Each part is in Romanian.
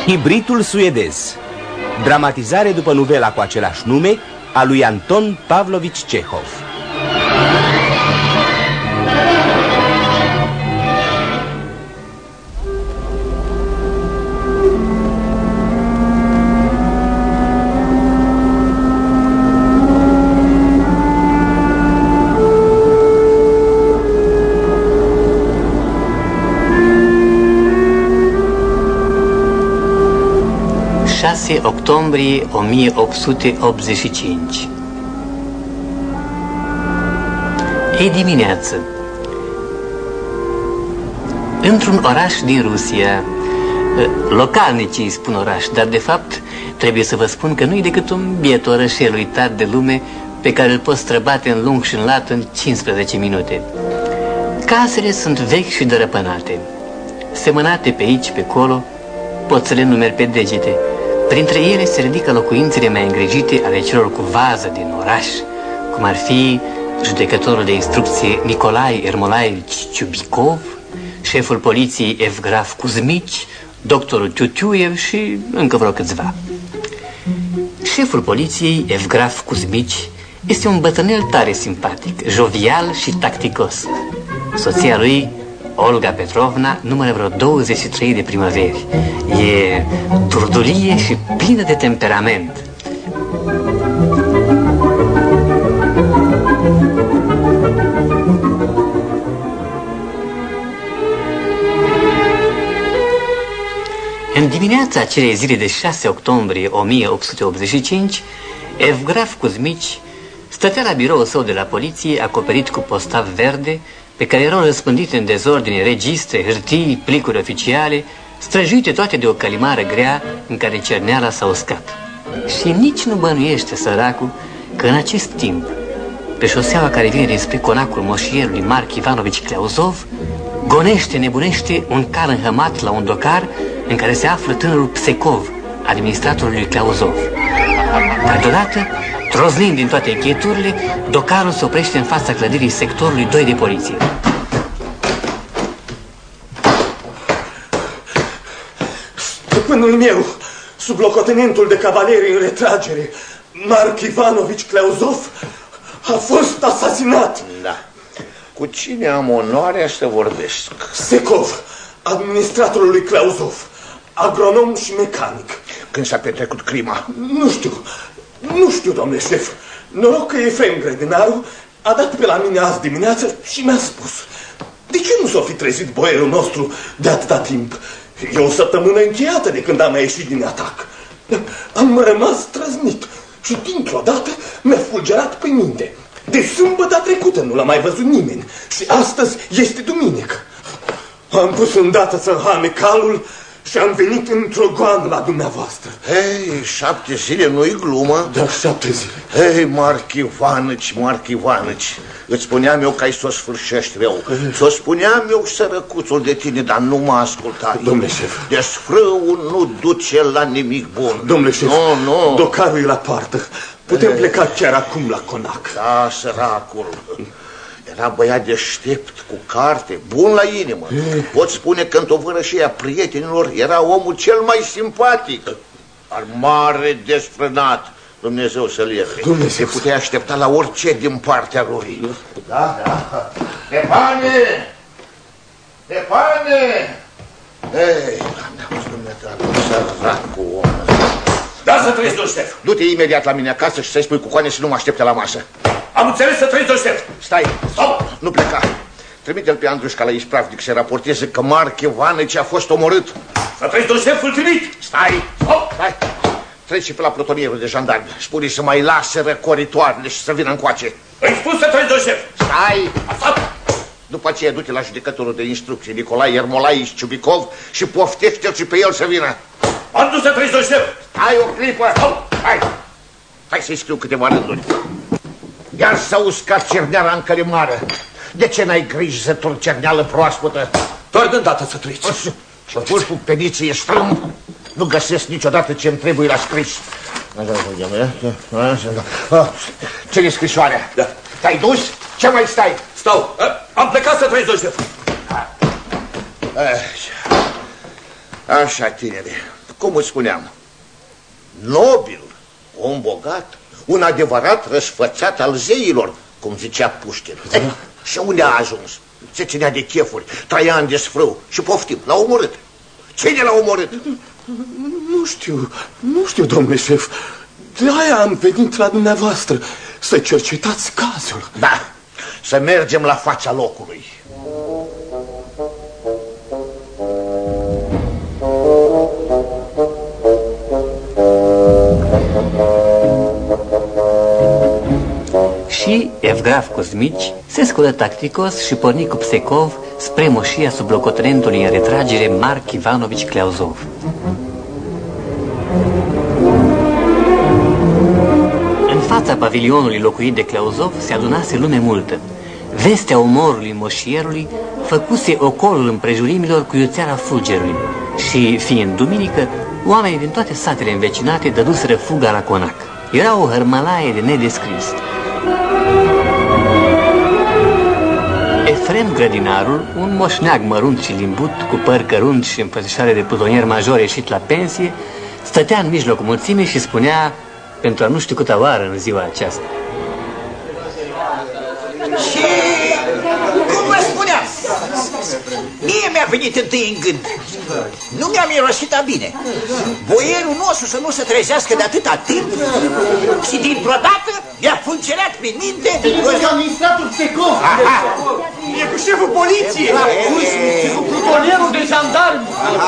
Ibritul suedez. Dramatizare după novela cu același nume a lui Anton Pavlovich Chehov. Octombrie 1885. E dimineață. Într-un oraș din Rusia, localnicii îi spun oraș, dar de fapt trebuie să vă spun că nu-i decât un biet orășel uitat de lume pe care îl poți străbate în lung și în lat în 15 minute. Casele sunt vechi și dărăpânate, semănate pe aici, pe acolo, poți să le numeri pe degete. Printre ele se ridică locuințele mai îngrijite ale celor cu vază din oraș, cum ar fi judecătorul de instrucție Nicolae Ermolaevici Ciubicov, șeful poliției Evgraf Kuzmici, doctorul Tiutiuiev și încă vreo câțiva. Șeful poliției Evgraf Kuzmici este un bătrânel tare simpatic, jovial și tacticos. Soția lui, Olga Petrovna, numără vreo 23 de primăveri. E durdulie și plină de temperament. În dimineața acelei zile de 6 octombrie 1885, Evgraf Kuzmici stătea la biroul său de la poliție, acoperit cu postav verde, pe care erau răspândite în dezordine registre, hârtii, plicuri oficiale, străjuite toate de o călimară grea în care cerneala s-a uscat. Și nici nu bănuiește săracul că în acest timp, pe șoseaua care vine dinspre conacul moșierului Marc Ivanovici Cleauzov, gonește, nebunește un car înhămat la un docar în care se află tânărul Psecov, administratorul lui Cleauzov. Dar deodată, troznind din toate încheieturile, docarul se oprește în fața clădirii sectorului 2 de poliție. Stăpânul meu, sublocotenentul de cavalerie în retragere, Marc Ivanovici Cleauzov, a fost asasinat. Da. Cu cine am onoarea să vorbesc? Psecov, administratorul lui Cleauzov, agronom și mecanic. Când s-a petrecut crima? Nu știu, domnule șef. Noroc că Efrem grădinarul a dat pe la mine azi dimineață și mi-a spus: de ce nu s-o fi trezit boierul nostru de atâta timp? E o săptămână încheiată de când am mai ieșit din atac. Am rămas trăznit și dintr-o dată mi-a fulgerat pe minte. De sâmbătă trecută nu l-a mai văzut nimeni și astăzi este duminică. Am pus îndată să înhame calul și am venit într-o goană la dumneavoastră. Ei, 7 zile nu-i glumă? Da, 7 zile. Ei, Marc Ivanici, îți spuneam eu că ai să o sfârșești rău. Ți-o spuneam eu, sărăcuțul de tine, dar nu m-a ascultat. Domnule șef. Deci frâul nu duce la nimic bun. Domnule șef, nu. docarul e la poartă. Putem pleca chiar acum la conac. Da, săracul. Era băiat deștept, cu carte, bun la inimă. Pot spune că în tovărășia prietenilor era omul cel mai simpatic. Dar mare desfrânat, Dumnezeu să-l ierte. Se putea aștepta la orice din partea lui. Da. Stepane! Ei, săracul om. Da, să trăiți, domnul șef. Du-te imediat la mine acasă și să-i spui cu Coane să nu mă aștepte la masă. Am înțeles, să trăiți, domnul șef. Stai, stop, nu pleca. Trimite-l pe Andrușca la ispravnic să raporteze că Marc Ivanici a fost omorât. Să trăiți, domnul șef, îl trimit. Stai, stai. Treci și pe la plutonierul de jandarmi. Spune să mai lase răcoritoarele și să vină încoace. Îi spun să trăiți, domnul șef. Stai. După aceea du-te la judecătorul de instrucție Nicolae Ermolaevici Ciubicov și poftește-l și pe el să vină. Am dus să trăiți, domnul șef. Hai o clipă. Hai să-i scriu câteva rânduri. Iar s-a uscat cerneala în călimară. De ce n-ai grijă să torni cerneală proaspătă? Doar de îndată să trăiți. Și vârful peniței e strâmb. Nu găsesc niciodată ce-mi trebuie la scris. Ce-i scrisoarea? Da. Te-ai dus? Ce mai stai? Stau. Am plecat să trăiți, domnul șef. Așa, tinere. cum îți spuneam, nobil, om bogat, un adevărat răsfățat al zeilor, cum zicea Pușkin. Și unde a ajuns? Se ținea de chefuri, trăia în desfrâu și poftim, l-a omorât. Cine l-a omorât? Nu știu, domnule șef. De-aia am venit la dumneavoastră, să cercetați cazul. Da, să mergem la fața locului. Și Evgraf Cuzmici se sculă tacticos și porni cu Psecov spre moșia sublocotenentului în retragere Marc Ivanovici Cleauzov. În fața pavilionului locuit de Cleauzov se adunase lume multă. Vestea omorului moșierului făcuse ocolul împrejurimilor cu iuțeara fulgerului și, fiind duminică, oamenii din toate satele învecinate dăduseră fuga la conac. Era o hărmălaie de nedescris. Efrem Grădinarul, un moșneag mărunt și limbut, cu păr cărunt și îmbrățișare de plutonier major ieșit la pensie, stătea în mijlocul mulțimii și spunea, pentru a nu știu câta oară în ziua aceasta: Și cum vă spuneam, mie mi-a venit întâi în gând, nu mi-a mirosit a bine, boierul nostru să nu se trezească de atâta timp și dintr-o dată mi-a fulgerat prin minte Administratul Psecov! E cu șeful poliției! Și cu plutonierul de jandarmi!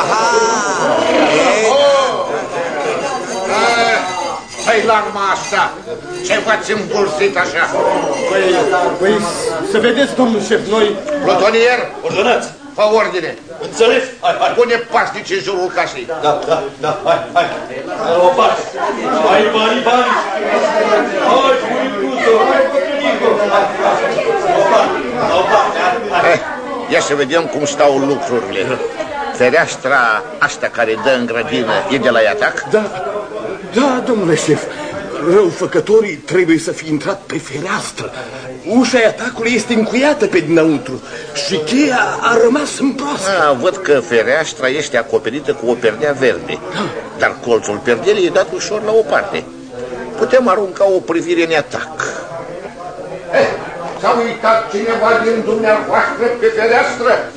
Hai la arma asta! Ce v-ați împulsit așa? Păi, să vedeți, domnul șef, noi... Plutonier, Ordonați! fă ordine! Înțeles? Hai! Pune pașnici în jurul casei. Da, hai! La o parte! Hai, bani! Hai, bunicuțo! Hai, bătrânico! La o parte! Ia să vedem cum stau lucrurile. Fereastra asta care dă în grădină e de la atac? Da, domnule șef, răufăcătorii trebuie să fi intrat pe fereastră. Ușa atacului este încuiată pe dinăuntru și cheia a rămas în proastă. Văd că fereastra este acoperită cu o perdea verde, dar colțul perdelei e dat ușor la o parte. Putem arunca o privire în atac. S-a uitat cineva din dumneavoastră pe fereastră?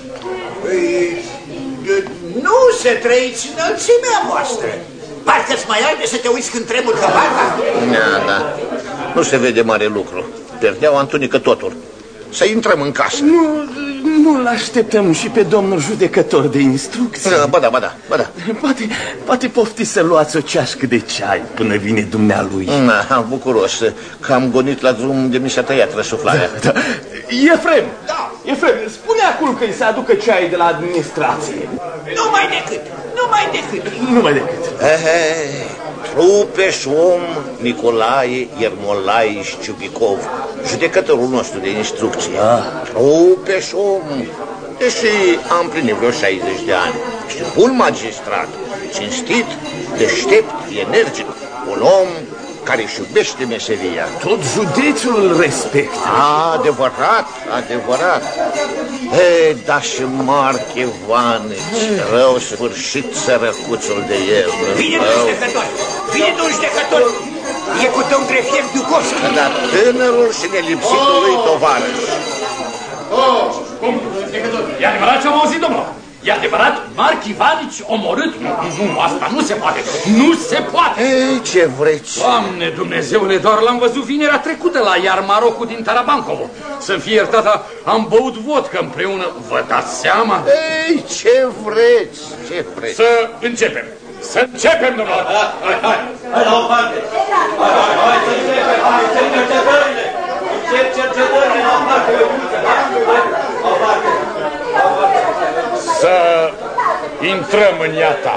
nu se trăiți înălțimea voastră. Parcă-ți mai arde să te uiți când tremur căpata. Da. Nu se vede mare lucru. Perdeaua întunecă totul. Să intrăm în casă. Nu-l așteptăm și pe domnul judecător de instrucții. Ba da. Poate poftiți să luați o ceașcă de ceai până vine dumnealui. Bucuros că am gonit la drum de mi s-a tăiat răsuflarea. Da. Efrem, spune acum că îi se aducă ceai de la administrație. Numai decât. Trupeș om Nicolae Iermolaiș Ciubicov, judecătorul nostru de instrucție. Trupeș om, deși am plinit vreo 60 de ani. Și bun magistrat, cinstit, deștept, energic, un om care își iubește meseria. Tot județul îl respectă. Adevărat. Da, și Marc Ivanici, rău sfârșit sărăcuțul de el. Vine un judecător. E cu domn grefier Ducovski. Dar tânărul și nelipsitul lui tovarăș. Cum? E adevărat ce am auzit, domnul? E adevărat? Marc Ivanici omorât? Nu, asta nu se poate. Nu se poate! Ei, ce vreți? Doamne Dumnezeule, doar l-am văzut vinerea trecută la Iarmarocul din Tarabancovo. Să-mi fie iertată, am băut vodcă împreună. Vă dați seama? Ei, ce vreți? Să începem. Domnule! Hai la o parte! Hai să începem! Hai să cercetările! Încep cercetările la o parte! La o parte! Să intrăm în iata.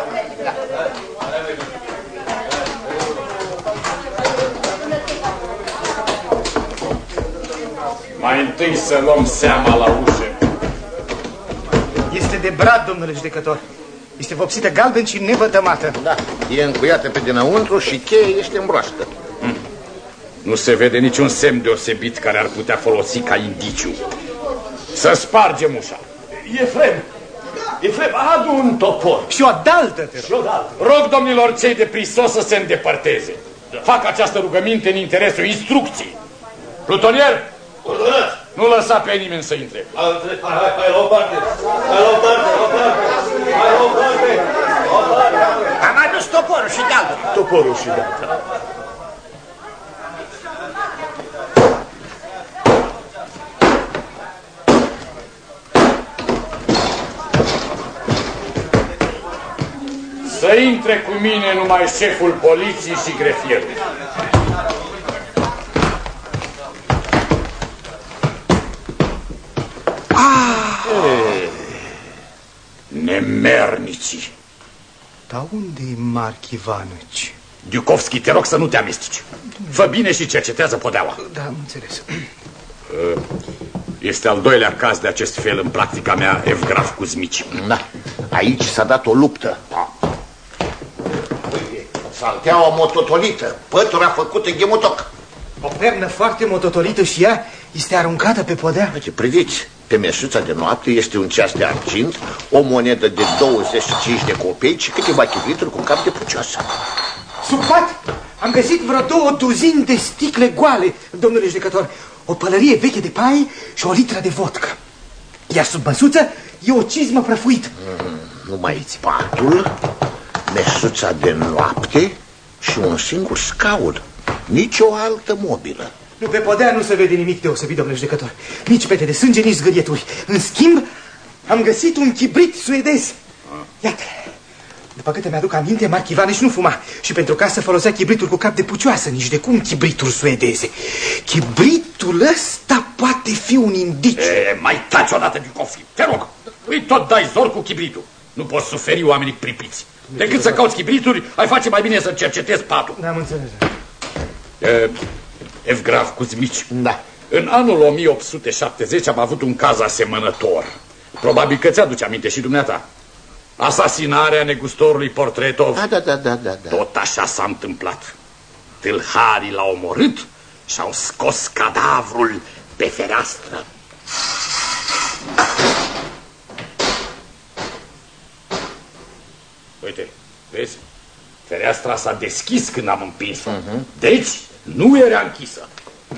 Mai întâi să luăm seama la ușă. Este de brad, domnule judecător. Este vopsită galben și nevătămată. Da, e încuiată pe dinăuntru și cheia este în broască. Nu se vede niciun semn deosebit care ar putea folosi ca indiciu. Să spargem ușa. Efrem, Efrem, adu un topor. Și o daltă, te rog. Rog, domnilor, cei de prisos să se îndepărteze. Fac această rugăminte în interesul instrucției. Plutonier, nu lăsa pe nimeni să intre. Hai la o parte. Am adus toporul și daltă. Toporul și daltă. Să intre cu mine numai șeful poliției și grefierul. Nemernicii. Dar unde e Marc Ivanovici? Diukovski, te rog să nu te amesteci. Fă bine și cercetează podeaua. Da, am înțeles. Este al doilea caz de acest fel în practica mea, Evgraf Kuzmici. Da, aici s-a dat o luptă. Uite, salteaua mototolită, pătura făcută ghemotoc. O pernă foarte mototolită și ea este aruncată pe podea. Uite, priviți, pe mesuța de noapte este un ceas de argint, o monedă de 25 de copeici și câteva chibrituri cu cap de pucioasă. Sub pat am găsit vreo 2 de sticle goale, domnule judecător. O pălărie veche de paie și o litră de vodcă. Iar sub măsuță e o cizmă prăfuită. Numai patul, mesuța de noapte și un singur scaun. Nici o altă mobilă. Nu, pe podea nu se vede nimic deosebit, domnule judecător. Nici pete de sânge, nici zgârieturi. În schimb, am găsit un chibrit suedez. Iată. După câte mi-aduc aminte, Marc Ivanovici nu fuma. Și pentru casă folosea chibrituri cu cap de pucioasă, nici de cum chibrituri suedeze. Chibritul ăsta poate fi un indiciu. Mai taci odată, Diukovski, te rog. Îi tot dai zor cu chibritul. Nu poți suferi oamenii pripiți. Decât să cauți chibrituri, ai face mai bine să cercetezi patul. N-am înțeles. Evgraf Kuzmici. Da. În anul 1870 am avut un caz asemănător. Probabil că ți-aduce aminte și dumneata. Asasinarea negustorului Portretov. Da. Tot așa s-a întâmplat. Tâlharii l-au omorât și au scos cadavrul pe fereastră. Uite, vezi? Fereastra s-a deschis când am împins-o. Deci, nu era închisă.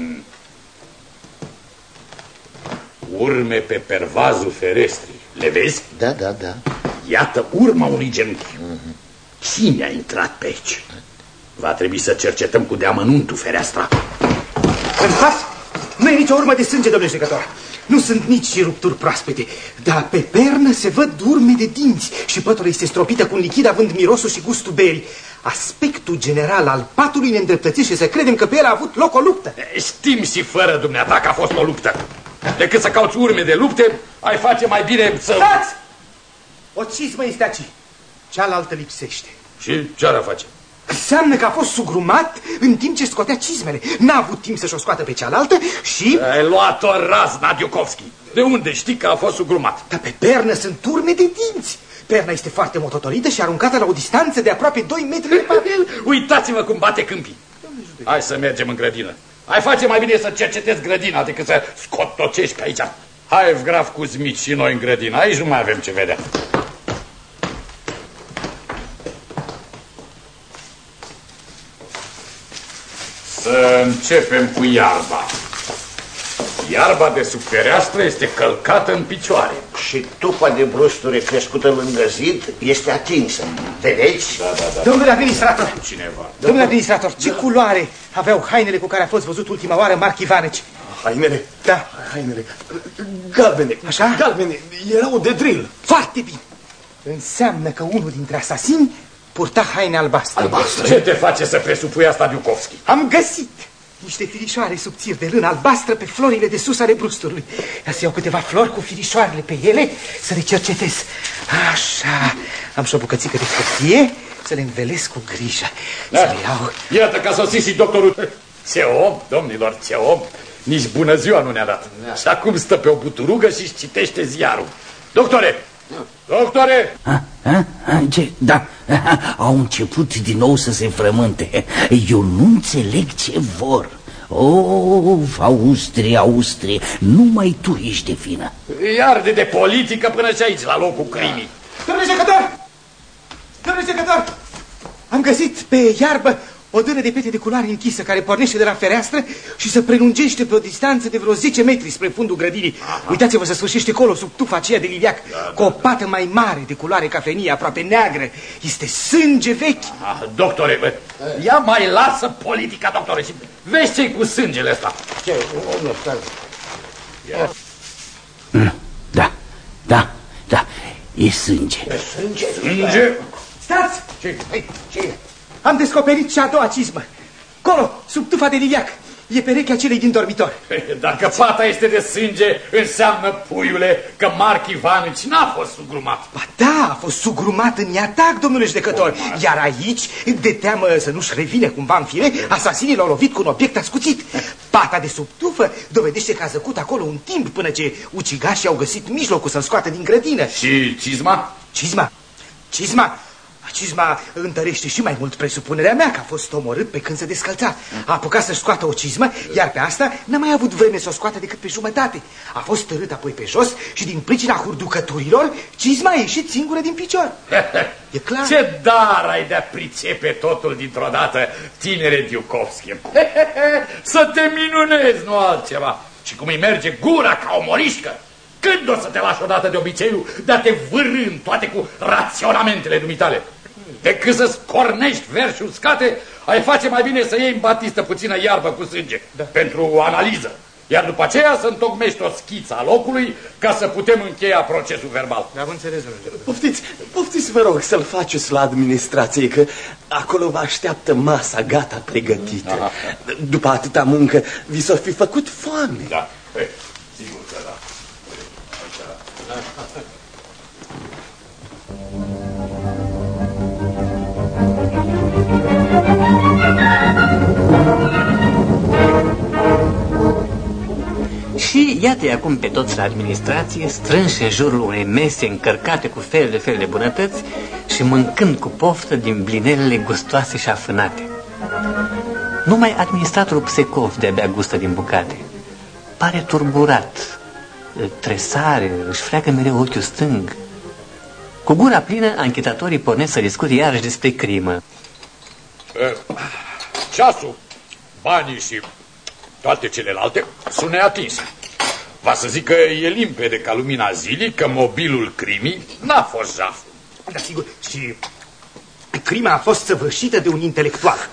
Urme pe pervazul ferestrii. Le vezi? Da. Iată urma unui genunchi. Cine a intrat pe aici? Va trebui să cercetăm cu deamănuntul fereastra. În pas nu e nicio urmă de sânge, domnule judecător. Nu sunt nici rupturi proaspete, dar pe pernă se văd urme de dinți și pătura este stropită cu un lichid având mirosul și gustul berii. Aspectul general al patului ne îndreptățește să credem că pe el a avut loc o luptă. Știm și fără dumneata că a fost o luptă. Decât să cauți urme de lupte, ai face mai bine să... Stați! O cizmă este aici. Cealaltă lipsește. Și ce ar face? Înseamnă că a fost sugrumat în timp ce scotea cizmele. N-a avut timp să-și o scoată pe cealaltă și... Ai luat-o razna, Diukovski. De unde știi că a fost sugrumat? Dar pe pernă sunt urme de dinți. Perna este foarte mototolită și aruncată la o distanță de aproape 2 metri de pat. Uitați-vă cum bate câmpii. Hai să mergem în grădină. Ai face mai bine să cercetezi grădina decât să scotocești pe aici. Hai, Evgraf Kuzmici, și noi în grădină. Aici nu mai avem ce vedea. Să începem cu iarba. Iarba de sub fereastră este călcată în picioare. Și tupa de brusture crescută lângă zid este atinsă. Vedeți? Da. Domnule administrator, Cineva. domnule administrator, ce culoare aveau hainele cu care a fost văzut ultima oară Marc Ivanovici? Hainele? Da. Hainele. Galbene. Așa? Galbene. Erau de drill. Foarte bine. Înseamnă că unul dintre asasini purta haine albastre. Ce te face să presupui asta, Diukovski? Am găsit niște firișoare subțiri de lână albastră pe florile de sus ale brusturului. Ia să iau câteva flori cu firișoarele pe ele, să le cercetez. Așa, am și o bucățică de hârtie, să le învelesc cu grijă. Să le iau. Iată că a sosit și doctorul. Ce om, domnilor, ce om. Nici bună ziua nu ne-a dat. Și acum stă pe o buturugă și-și citește ziarul. Doctore! Doctore! Ce? Da, au început din nou să se frământe. Eu nu înțeleg ce vor. Of, Austrie, numai tu ești de vină. Îi arde de politică până și aici, la locul crimii. Domnule judecător, am găsit pe iarbă o dână de pete de culoare închisă care pornește de la fereastră și se prelungește pe o distanță de vreo 10 metri spre fundul grădinii. Uitați-vă, se sfârșește acolo, sub tufa aceea de liliac, cu o pată mai mare de culoare cafenie, aproape neagră. Este sânge vechi. Doctore, ia mai lasă politica, doctore, și vezi ce-i cu sângele ăsta. Ce? Da, e sânge. Sânge? Stați! Ce e? Am descoperit și a doua cizmă. Colo, sub tufa de liliac. E perechea celei din dormitor. Dacă pata este de sânge, înseamnă, puiule, că Marc Ivanici n-a fost sugrumat. Ba da, a fost sugrumat în atac, domnule judecător. Iar aici, de teamă să nu-și revine cumva în fire, asasinii l-au lovit cu un obiect ascuțit. Pata de sub tufă dovedește că a zăcut acolo un timp până ce ucigașii au găsit mijlocul să-l scoată din grădină. Și cizma? Cizma întărește și mai mult presupunerea mea că a fost omorât pe când se descălța. A apucat să-și scoată o cizmă, iar pe asta n-a mai avut vreme să o scoată decât pe jumătate. A fost târât apoi pe jos și din pricina hurducăturilor, cizma a ieșit singură din picior. E clar. Ce dar ai de-a pricepe totul dintr-o dată, tinere Diucovski. Să te minunezi, nu altceva. Și cum îi merge gura ca o morișcă. Când o să te lași odată de obiceiul de a te vârî în toate cu raționamentele dumitale? Decât să-ți cornești verși uscate, ai face mai bine să iei în batistă puțină iarbă cu sânge, pentru analiză. Iar după aceea să întocmești o schiță a locului ca să putem încheia procesul verbal. Am înțeles, domnule. Poftiți, vă rog, să-l faceți la administrație, că acolo vă așteaptă masa gata pregătită. Aha. După atâta muncă, vi s-o fi făcut foame. Da, sigur că da. Și iată-i acum pe toți la administrație, strânși în jurul unei mese încărcate cu fel de bunătăți și mâncând cu poftă din blinelele gustoase și afânate. Numai administratorul Psecov de-abia gustă din bucate. Pare turburat, tresare, își freacă mereu ochiul stâng. Cu gura plină, anchetatorii pornesc să discute iarăși despre crimă. Ceasul, banii și toate celelalte sunt neatinse. Va să zic că e limpede ca lumina zilei că mobilul crimii n-a fost jaf. Da, sigur, și crima a fost săvârșită de un intelectual.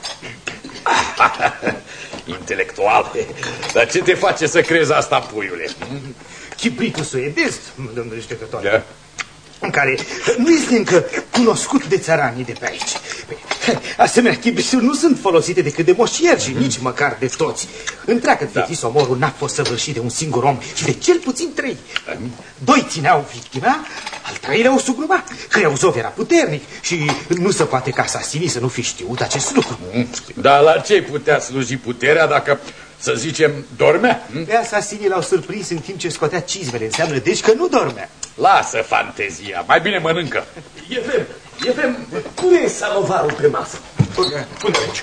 Intelectual? Dar ce te face să crezi asta, puiule? Chibritul suedez, domnule judecător, da? În care nu este încă cunoscut de țăranii de pe aici. Asemenea chibrituri nu sunt folosite decât de moșieri și nici măcar de toți. Întreagă vieții omorul n-a fost săvârșit de un singur om, ci de cel puțin 3. 2 țineau victima, al 3-lea o sugruma. Creuzov era puternic și nu se poate ca asasinii să nu fi știut acest lucru. Dar la ce putea sluji puterea dacă, să zicem, dormea? Pe asasinii l-au surprins în timp ce scotea cizmele. Înseamnă deci că nu dormea. Lasă fantezia, mai bine mănâncă. Efrem, pune samovarul pe masă. Pune aici.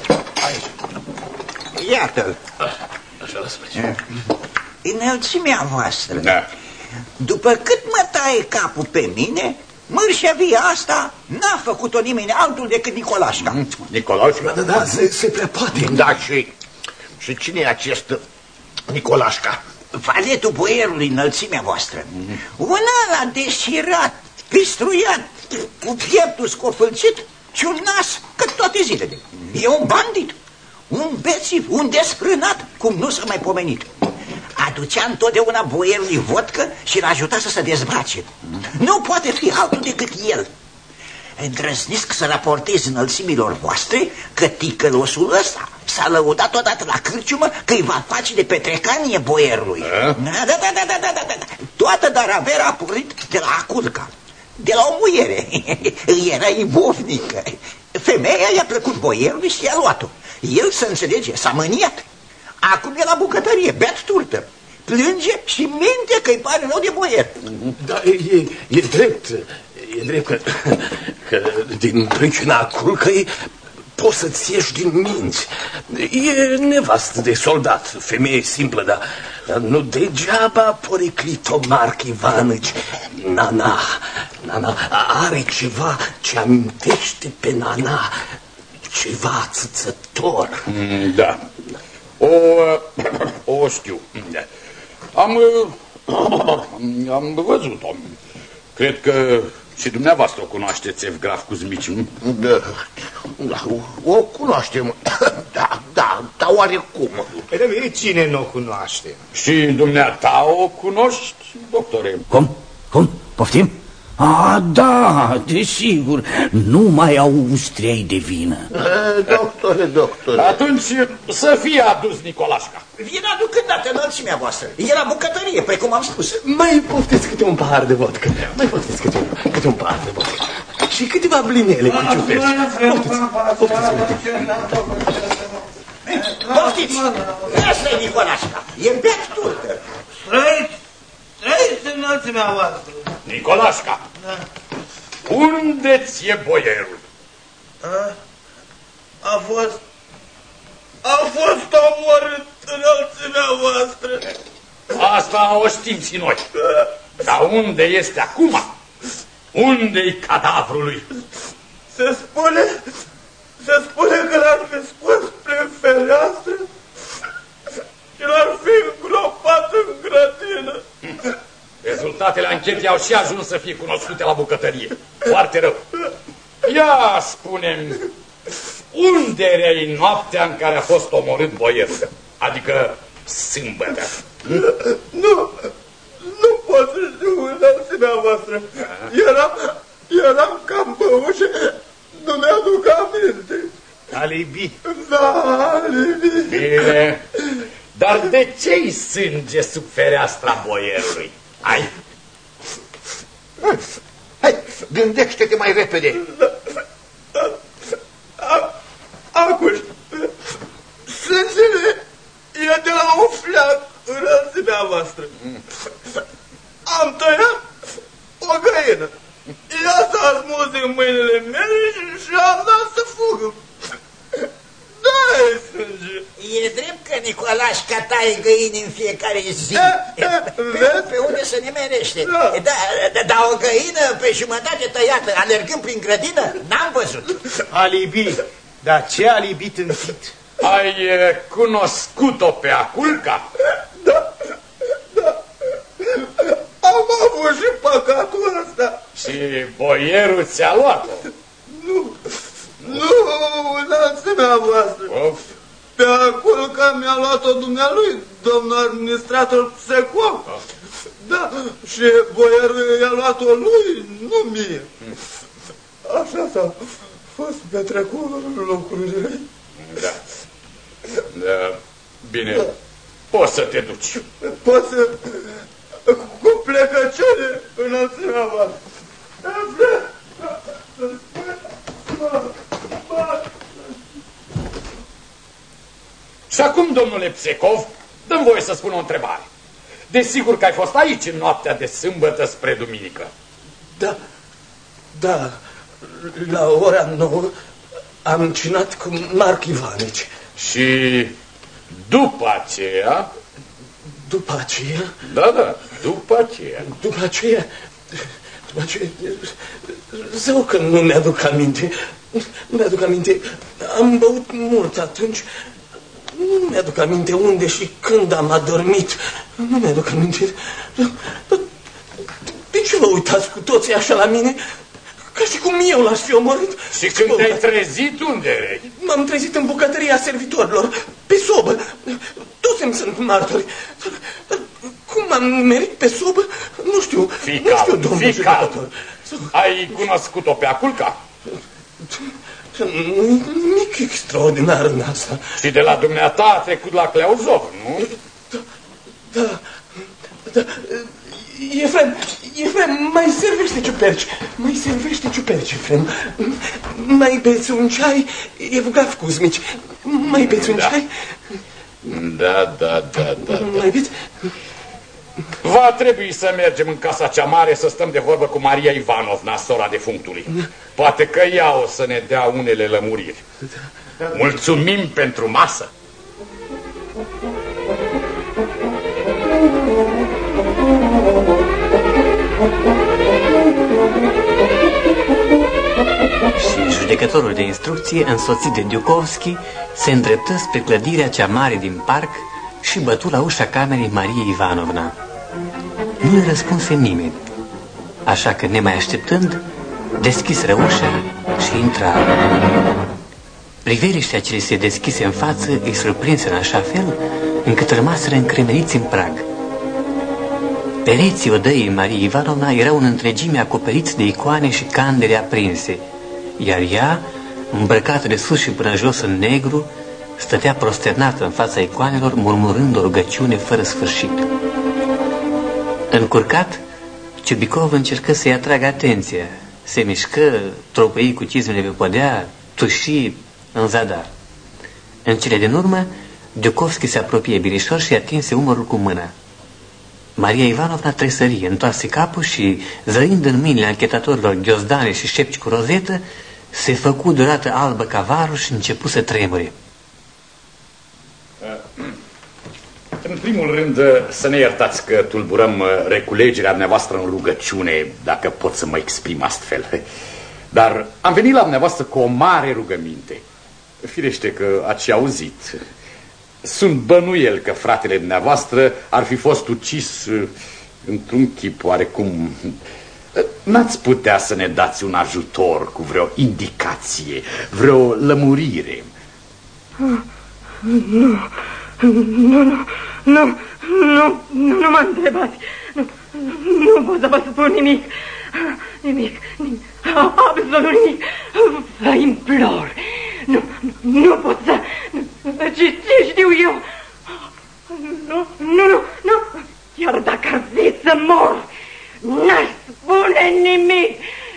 Iată-l. Așa, lasă-l. Înălțimea voastră. Da. După cât mă taie capul pe mine, mărșăvia asta n-a făcut-o nimeni altul decât Nicolașca. Nicolașca? Da, se prea poate. Da, și cine e acest Nicolașca? Valetul boierului, înălțimea voastră. Un ala deșirat, pistruiat, cu pieptul scofâlcit și un nas cât toate zilele. E un bandit, un bețiv, un desfrânat, cum nu s-a mai pomenit. Aducea întotdeauna boierului vodcă și l-a ajutat să se dezbrace. Nu poate fi altul decât el. Îndrăznesc să raportez înălțimilor voastre că ticălosul ăsta s-a lăudat odată la cârciumă că îi va face de petrecanie boierului. Da. Toată daraverea a pornit de la Aculca, de la o muiere. Era ibovnică. Femeia i-a plăcut boierului și i-a luat-o. El, să înțelege, s-a mâniat. Acum e la bucătărie, beat turtă. Plânge și minte că îi pare rău de boier. Da, e drept. E drept că din pricina Aculcăi poți să-ți ieși din minți. E nevastă de soldat, femeie simplă, dar nu degeaba poreclit-o Marc Ivanici. Nana are ceva ce amintește pe Nana, ceva țățător. Da, o știu. Am văzut-o. Cred că și dumneavoastră o cunoașteți, Evgraf Cuzmici. Da, o cunoaștem. Da, oarecum. Cine nu o cunoaște? Și dumneata o cunoști, doctore? Cum? Poftim? Da, desigur, numai Austriei de vină. Doctore. Atunci să fie adus Nicolașca. Vine aduc îndată înălțimea voastră. E la bucătărie, precum am spus. Mai poftiți câte un pahar de vodcă. Mai poftiți câte un pahar de vodcă. Și câteva blinele cu ciuperci. Poftiți! Ăsta-i Nicolașca. E beat turcă. Trăiți înălțimea voastră. Nicolașca, unde ți-e boierul? A fost omorât înălțimea voastră. Asta o știm și noi. Dar unde este acum? Unde-i cadavrul lui? Se spune că l-ar fi scos prin fereastră și l-ar fi îngropat în grădină. Rezultatele anchetei au și ajuns să fie cunoscute la bucătărie. Foarte rău. Ia spune-mi, unde erai noaptea în care a fost omorât boierul? Adică sâmbătă. Nu pot să știu înălțimea voastră. Eram cam băut și nu mi-aduc aminte. Alibi. Da, alibi. Bine. Dar de ce-i sânge sub fereastra boierului? Hai, Gândește-te mai repede. Acum, sângele e de la un fleac înălțimea voastră. Am tăiat o găină. Ea s-a smuls în mâinile mele și am dat să fugă. Da, e sânge. E drept că Nicolașca taie găini în fiecare zi. Pe unde se nimerește. Dar o găină pe jumătate tăiată, alergând prin grădină, n-am văzut. Alibi. Dar ce alibi tâmpit? ai cunoscut-o pe Aculca? Da. Am avut și păcatul ăsta. Și boierul ți-a luat-o? Nu, înălțimea voastră. Pe Aculca mi-a luat-o dumnealui, domnul administrator Psecov. Da, și boierul i-a luat-o lui, nu mie. Așa s-a fost petrecut lucrurile. Da. Bine, poți să te duci. Poți să... cu plecăciune înălțimea voastră. Și acum, domnule Psecov, dă-mi voie să spun o întrebare. Desigur că ai fost aici în noaptea de sâmbătă spre duminică. Da, la ora 9 am cinat cu Marc Ivanici. Și după aceea... După aceea? Da, după aceea. După aceea... Zău că nu mi-aduc aminte. Nu mi-aduc aminte. Am băut mult atunci. Nu mi-aduc aminte unde și când am adormit. Nu mi-aduc aminte. De ce vă uitați cu toții așa la mine? Ca și cum eu l-aș fi omorât. Și când te-ai trezit, unde erai? M-am trezit în bucătăria servitorilor, pe sobă. Toți îmi sunt martori. Cum m-am nimerit pe sobă, nu știu. Fii calm. Ai cunoscut-o pe Aculca? Nu-i nimic extraordinar în asta. Și de la dumneata a trecut la Cleauzov, nu? Da. Efrem, mai servește ciuperci, Efrem. Mai beți un ceai, Evgraf Cuzmici. Mai beți un ceai? Da. Mai beți? Va trebui să mergem în casa cea mare să stăm de vorbă cu Maria Ivanovna, sora defunctului. Poate că ea o să ne dea unele lămuriri. Mulțumim pentru masă! Și judecătorul de instrucție, însoțit de Diucovski, se îndreptă spre clădirea cea mare din parc și bătu la ușa camerei Mariei Ivanovna. Nu le răspunse nimeni, așa că, nemai așteptând, deschiseră ușa și intră. Priveliștea ce li se deschise în față îi surprinse în așa fel încât rămaseră încremeniți în prag. Pereții odăii Mariei Ivanovna erau în întregime acoperiți de icoane și candele aprinse, iar ea, îmbrăcată de sus și până jos în negru, stătea prosternată în fața icoanelor, murmurând o rugăciune fără sfârșit. Încurcat, Ciubicov încercă să-i atragă atenția. Se mișcă, tropăi cu cizmele pe podea, tuși în zadar. În cele din urmă, Diucovski se apropie birișor și atinse umărul cu mâna. Maria Ivanovna tresărie, întoarse capul și, zărind în mâinile anchetatorilor ghiozdane și șepci cu rozetă, se făcu deodată albă ca varul și începu să tremure. În primul rând, să ne iertați că tulburăm reculegerea dumneavoastră în rugăciune, dacă pot să mă exprim astfel. Dar am venit la dumneavoastră cu o mare rugăminte. Firește că ați auzit. Sunt bănuiel că fratele dumneavoastră ar fi fost ucis într-un chip oarecum. N-ați putea să ne dați un ajutor cu vreo indicație, vreo lămurire? Nu mă întrebați. Nu pot să vă spun nimic. Nimic, absolut nimic. Vă implor. Nu pot să... Ce știu eu? Nu. Chiar dacă ar fi să mor, n-aș spune nimic.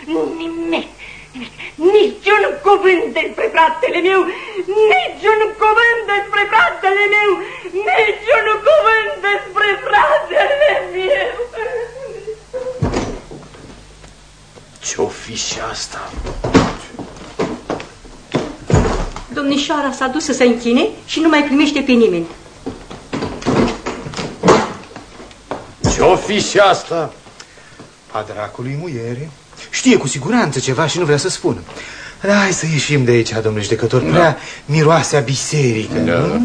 Niciun cuvânt despre fratele meu. Niciun cuvânt despre fratele meu. Niciun cuvânt despre fratele meu. Ce-o fi și asta? Domnișoara s-a dus să se închine și nu mai primește pe nimeni. Ce-o fi și asta? A dracului muiere. Știe cu siguranță ceva și nu vrea să spună. Dar hai să ieșim de aici, domnule judecător. Prea miroase a biserică. Da.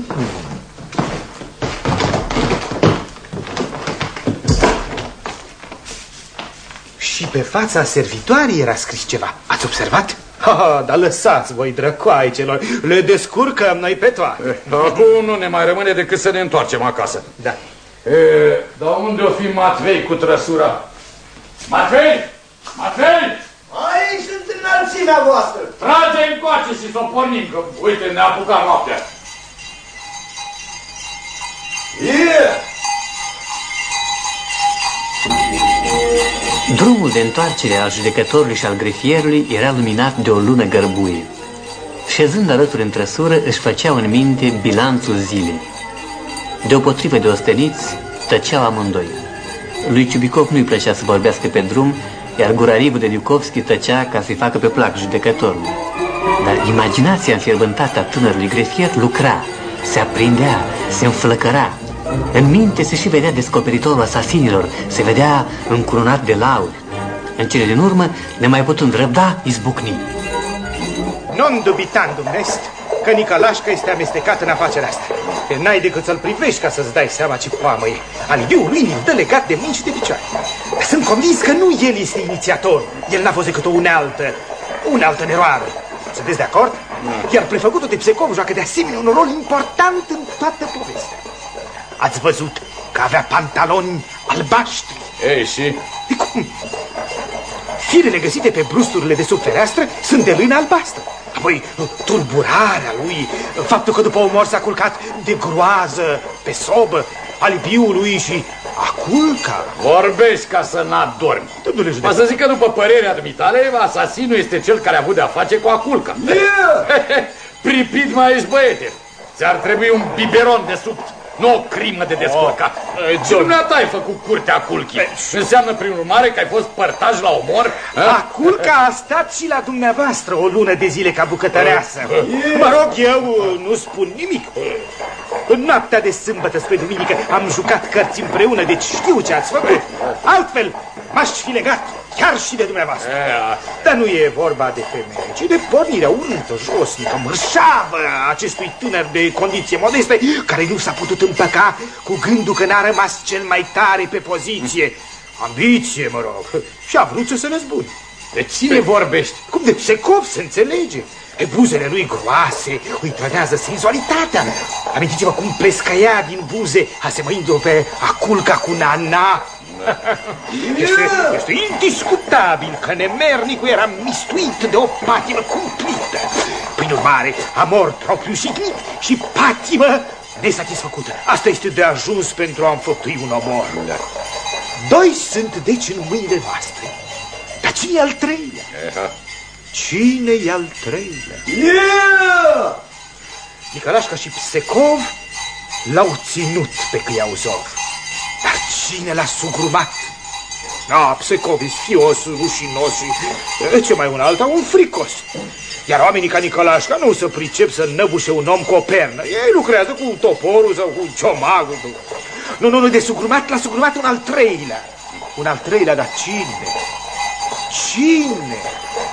Și pe fața servitoarei era scris ceva. Ați observat? Ha, dar lăsați voi, drăcoaicelor, le descurcăm noi pe toate. Acum nu ne mai rămâne decât să ne întoarcem acasă. Da. Dar unde o fi Matvei cu trăsura? Matvei! Matvei! Aici sunt înălțimea voastră. Trage încoace și s-o pornim, că uite, ne-a apucat noaptea. Drumul de întoarcere al judecătorului și al grefierului era luminat de o lună gărbuie. Șezând alături în trăsură, își făceau în minte bilanțul zilei. Deopotrivă de osteniți, tăceau amândoi. Lui Ciubicov nu-i plăcea să vorbească pe drum, iar gurarivul de Diucovski tăcea ca să-i facă pe plac judecătorului. Dar imaginația înfierbântată a tânărului grefier lucra, se aprindea, se înflăcăra. În minte se și vedea descoperitorul asasinilor, se vedea încununat de lauri. În cele din urmă, nemai putând răbda, izbucni. Non dubitandum est că Nicolașca este amestecat în afacerea asta. N-ai decât să-l privești ca să-ți dai seama ce poamă e. Alibiul lui îl dă legat de mâini și de picioare. Sunt convins că nu el este inițiator. El n-a fost decât o unealtă în eroare. Sunteți de acord? Iar prefăcutul de Psecov joacă de asemenea un rol important în toată povestea. Ați văzut că avea pantaloni albaștri. Ei, și? De cum? Firele găsite pe brusturile de sub fereastră sunt de lână albastră. Apoi, tulburarea lui, faptul că după omor s-a culcat de groază pe sobă, alibiul lui și aculca. Vorbești ca să n-adormi. Mă să zic că după părerea dumitale, asasinul este cel care a avut de-a face cu aculca. Pripit mai ești, băiete. Ți-ar trebui un biberon de subt. nu o crimă de descurcat. Și dumneata ai făcut curtea Culchii. Înseamnă prin urmare că ai fost părtaș la omor? Culca a stat și la dumneavoastră o lună de zile ca bucătăreasă. Mă rog, eu nu spun nimic. În noaptea de sâmbătă spre duminică am jucat cărți împreună, deci știu ce ați făcut. Altfel, m-aș fi legat chiar și de dumneavoastră. Dar nu e vorba de femeie, ci de pornirea urâtă, josnică, mărșavă a acestui tânăr de condiție modeste, care nu s-a putut împăca cu gândul că n-a rămas cel mai tare pe poziție. Ambiție, mă rog, și a vrut să se răzbune. De cine vorbești? Cum de Psecov, se înțelege. Buzele lui groase îi trădează senzualitatea. Amintiți-vă cum plescăia din buze, asemăindu-o pe Aculca cu Nana. Este indiscutabil că nemernicul era mistuit de o patimă cumplită. Prin urmare, amor propriu jignit și patimă nesatisfăcută. Asta este de ajuns pentru a înfăptui un omor. Doi sunt deci în mâinile voastre. Dar cine e al treilea? Cine e al treilea? Nicolașca și Psecov l-au ținut pe Cleauzov. Dar cine l-a sugrumat? Psecov e sfios, rușinos și ce mai un alta, un fricos. Iar oamenii ca Nicolașca nu se pricep să năbușe un om cu o pernă. Ei lucrează cu toporul sau cu ciomagul. Nu, de sugrumat l-a sugrumat un al treilea. Un al treilea, dar cine? Cine?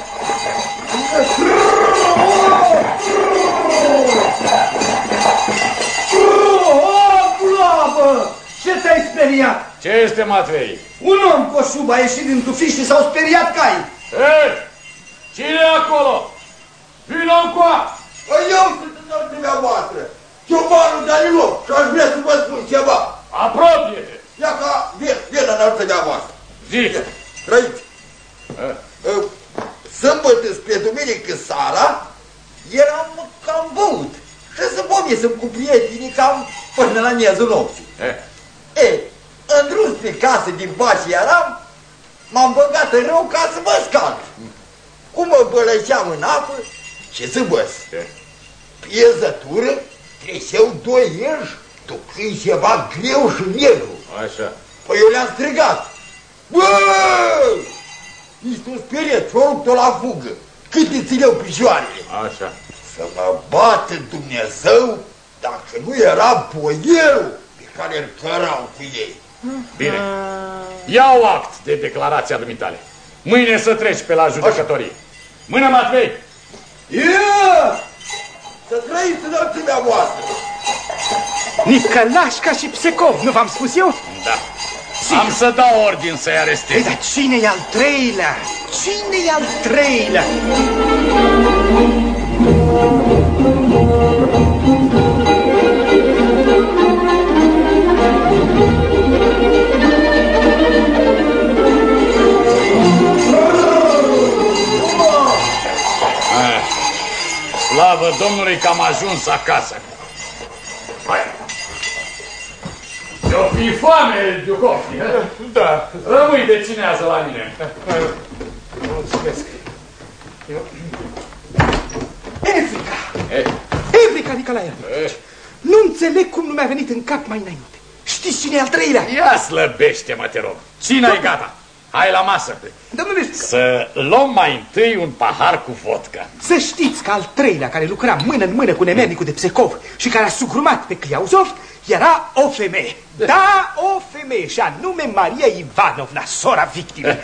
Ce te-ai speriat? Ce este, Matvei? Un om cu o șubă a ieșit din tufiș și s-au speriat cai. Cine e acolo? Vino încoa! Eu sunt în dumneavoastră, ciobanul Danilo, și aș vrea să vă spun ceva. Apropie-te! Ia ca, vin înălță de-a voastră. Zice! Trăiți! Sâmbătă spre duminică seara, eram cam băut și să pomisem cu prietenii cam până la miezul nopții. În drum spre casă din pace eram, m-am băgat în rău ca să mă scald. Cum mă bălășeam în apă și zâmbăs. Piezătură, treceau doi ierși, tocând ceva greu și negru. Așa. Păi eu le-am strigat. Bă! Ești un speriet, și-o rupt-o la fugă. Cât îți țineau picioarele. Așa. Să mă bată Dumnezeu dacă nu era boierul pe care îl cărau cu ei. Bine. Iau act de declarația dumitale. Mâine să treci pe la judecătorie. Mână, Matvei! Să trăiți înălțimea voastră! Nicolașca și Psecov, nu v-am spus eu? Da. Am să dau ordin să-i arestez. Dar cine e al treilea? Cine e al treilea? Slavă Domnului că am ajuns acasă. Hai. Eu fi foame, Diucov. Da. Rămâi de cinează la mine. Mulțumesc. Evrica Nicolaevici. Nu înțeleg cum nu mi-a venit în cap mai înainte. Știți cine e al treilea? Ia slăbește-mă, te rog. Cine-i gata? Hai la masă. Domnule, să luăm mai întâi un pahar cu vodka. Să știți că al treilea care lucra mână în mână cu nemernicul de Psecov și care a sugrumat pe Cleauzov era o femeie. Da, o femeie, și anume Maria Ivanovna, sora victimei.